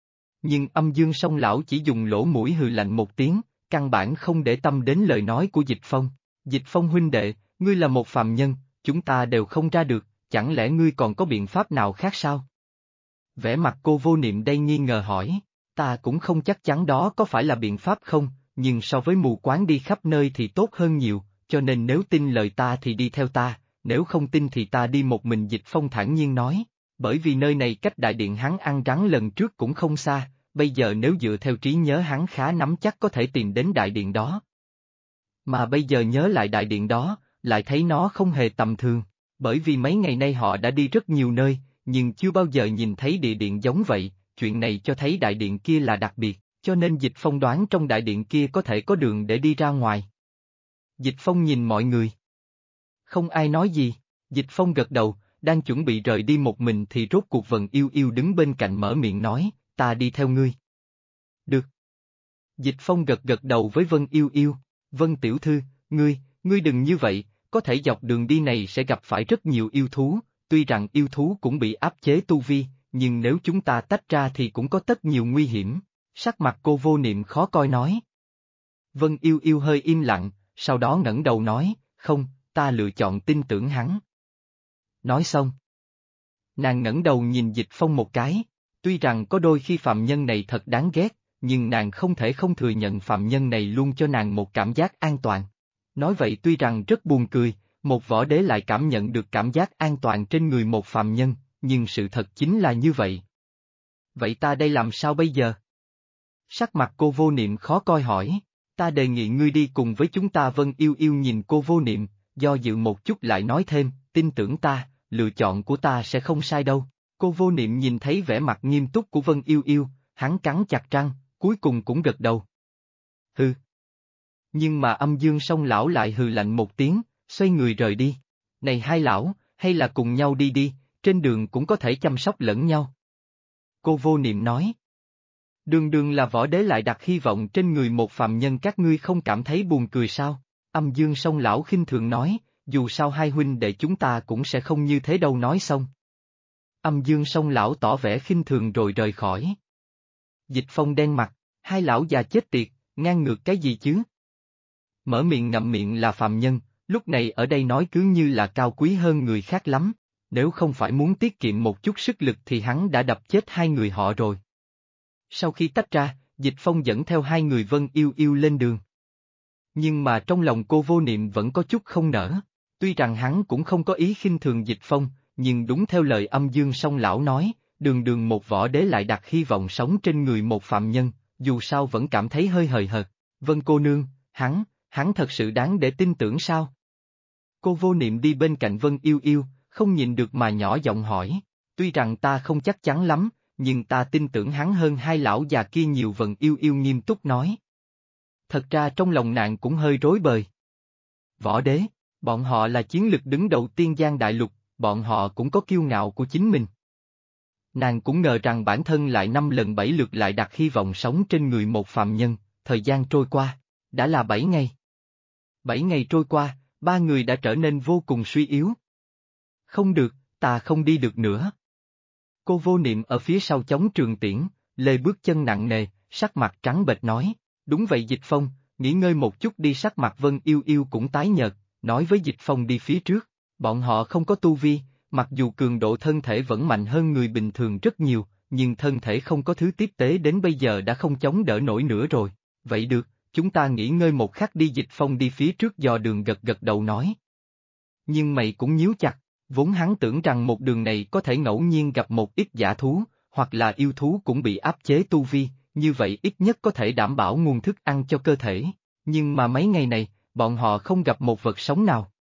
A: Nhưng âm dương song lão chỉ dùng lỗ mũi hừ lạnh một tiếng, căn bản không để tâm đến lời nói của Dịch Phong. Dịch Phong huynh đệ, ngươi là một phàm nhân, chúng ta đều không ra được, chẳng lẽ ngươi còn có biện pháp nào khác sao? Vẻ mặt cô vô niệm đây nghi ngờ hỏi, ta cũng không chắc chắn đó có phải là biện pháp không, nhưng so với mù quáng đi khắp nơi thì tốt hơn nhiều, cho nên nếu tin lời ta thì đi theo ta, nếu không tin thì ta đi một mình. Dịch Phong thản nhiên nói, bởi vì nơi này cách đại điện hắn ăn rắn lần trước cũng không xa, bây giờ nếu dựa theo trí nhớ hắn khá nắm chắc có thể tìm đến đại điện đó. Mà bây giờ nhớ lại đại điện đó, lại thấy nó không hề tầm thường, bởi vì mấy ngày nay họ đã đi rất nhiều nơi, nhưng chưa bao giờ nhìn thấy địa điện giống vậy, chuyện này cho thấy đại điện kia là đặc biệt, cho nên Dịch Phong đoán trong đại điện kia có thể có đường để đi ra ngoài. Dịch Phong nhìn mọi người. Không ai nói gì, Dịch Phong gật đầu, đang chuẩn bị rời đi một mình thì rốt cuộc Vân Yêu Yêu đứng bên cạnh mở miệng nói, ta đi theo ngươi. Được. Dịch Phong gật gật đầu với Vân Yêu Yêu, Vân tiểu thư, ngươi đừng như vậy, có thể dọc đường đi này sẽ gặp phải rất nhiều yêu thú, tuy rằng yêu thú cũng bị áp chế tu vi, nhưng nếu chúng ta tách ra thì cũng có tất nhiều nguy hiểm. Sắc mặt cô vô niệm khó coi nói. Vân Yêu Yêu hơi im lặng, sau đó ngẩng đầu nói, không, ta lựa chọn tin tưởng hắn. Nói xong. Nàng ngẩng đầu nhìn Dịch Phong một cái, tuy rằng có đôi khi phạm nhân này thật đáng ghét, nhưng nàng không thể không thừa nhận phạm nhân này luôn cho nàng một cảm giác an toàn. Nói vậy tuy rằng rất buồn cười, một võ đế lại cảm nhận được cảm giác an toàn trên người một phạm nhân, nhưng sự thật chính là như vậy. Vậy ta đây làm sao bây giờ? Sắc mặt cô vô niệm khó coi hỏi, ta đề nghị ngươi đi cùng với chúng ta. Vân Yêu Yêu nhìn cô vô niệm, do dự một chút lại nói thêm, tin tưởng ta, lựa chọn của ta sẽ không sai đâu. Cô vô niệm nhìn thấy vẻ mặt nghiêm túc của Vân Yêu Yêu, hắn cắn chặt răng, cuối cùng cũng gật đầu. Hừ. Nhưng mà âm dương song lão lại hừ lạnh một tiếng, xoay người rời đi. Này hai lão, hay là cùng nhau đi đi, trên đường cũng có thể chăm sóc lẫn nhau. Cô vô niệm nói. Đường đường là võ đế lại đặt hy vọng trên người một phàm nhân, các ngươi không cảm thấy buồn cười sao? Âm dương song lão khinh thường nói, dù sao hai huynh đệ chúng ta cũng sẽ không như thế đâu. Nói xong. Âm dương song lão tỏ vẻ khinh thường rồi rời khỏi. Dịch Phong đen mặt, hai lão già chết tiệt, ngang ngược cái gì chứ? Mở miệng ngậm miệng là phàm nhân, lúc này ở đây nói cứ như là cao quý hơn người khác lắm, nếu không phải muốn tiết kiệm một chút sức lực thì hắn đã đập chết hai người họ rồi. Sau khi tách ra, Dịch Phong dẫn theo hai người Vân Yêu Yêu lên đường. Nhưng mà trong lòng cô vô niệm vẫn có chút không nỡ, tuy rằng hắn cũng không có ý khinh thường Dịch Phong, nhưng đúng theo lời âm dương song lão nói, đường đường một võ đế lại đặt hy vọng sống trên người một phạm nhân, dù sao vẫn cảm thấy hơi hời hợt. Vân cô nương, hắn thật sự đáng để tin tưởng sao? Cô vô niệm đi bên cạnh Vân Yêu Yêu, không nhịn được mà nhỏ giọng hỏi, tuy rằng ta không chắc chắn lắm, nhưng ta tin tưởng hắn hơn hai lão già kia nhiều. Vân Yêu Yêu nghiêm túc nói. Thật ra trong lòng nàng cũng hơi rối bời. Võ đế, bọn họ là chiến lực đứng đầu Tiên Giang Đại Lục, bọn họ cũng có kiêu ngạo của chính mình. Nàng cũng ngờ rằng bản thân lại 5 lần 7 lượt lại đặt hy vọng sống trên người một phàm nhân. Thời gian trôi qua, đã là 7 ngày. 7 ngày trôi qua, ba người đã trở nên vô cùng suy yếu. Không được, ta không đi được nữa. Cô vô niệm ở phía sau chống trường tiễn, lê bước chân nặng nề, sắc mặt trắng bệch nói, đúng vậy Dịch Phong, nghỉ ngơi một chút đi. Sắc mặt Vân Yêu Yêu cũng tái nhợt, nói với Dịch Phong đi phía trước, bọn họ không có tu vi, mặc dù cường độ thân thể vẫn mạnh hơn người bình thường rất nhiều, nhưng thân thể không có thứ tiếp tế đến bây giờ đã không chống đỡ nổi nữa rồi. Vậy được, chúng ta nghỉ ngơi một khắc đi. Dịch Phong đi phía trước dò đường gật gật đầu nói. Nhưng mày cũng nhíu chặt, vốn hắn tưởng rằng một đường này có thể ngẫu nhiên gặp một ít dã thú, hoặc là yêu thú cũng bị áp chế tu vi, như vậy ít nhất có thể đảm bảo nguồn thức ăn cho cơ thể, nhưng mà mấy ngày này, bọn họ không gặp một vật sống nào.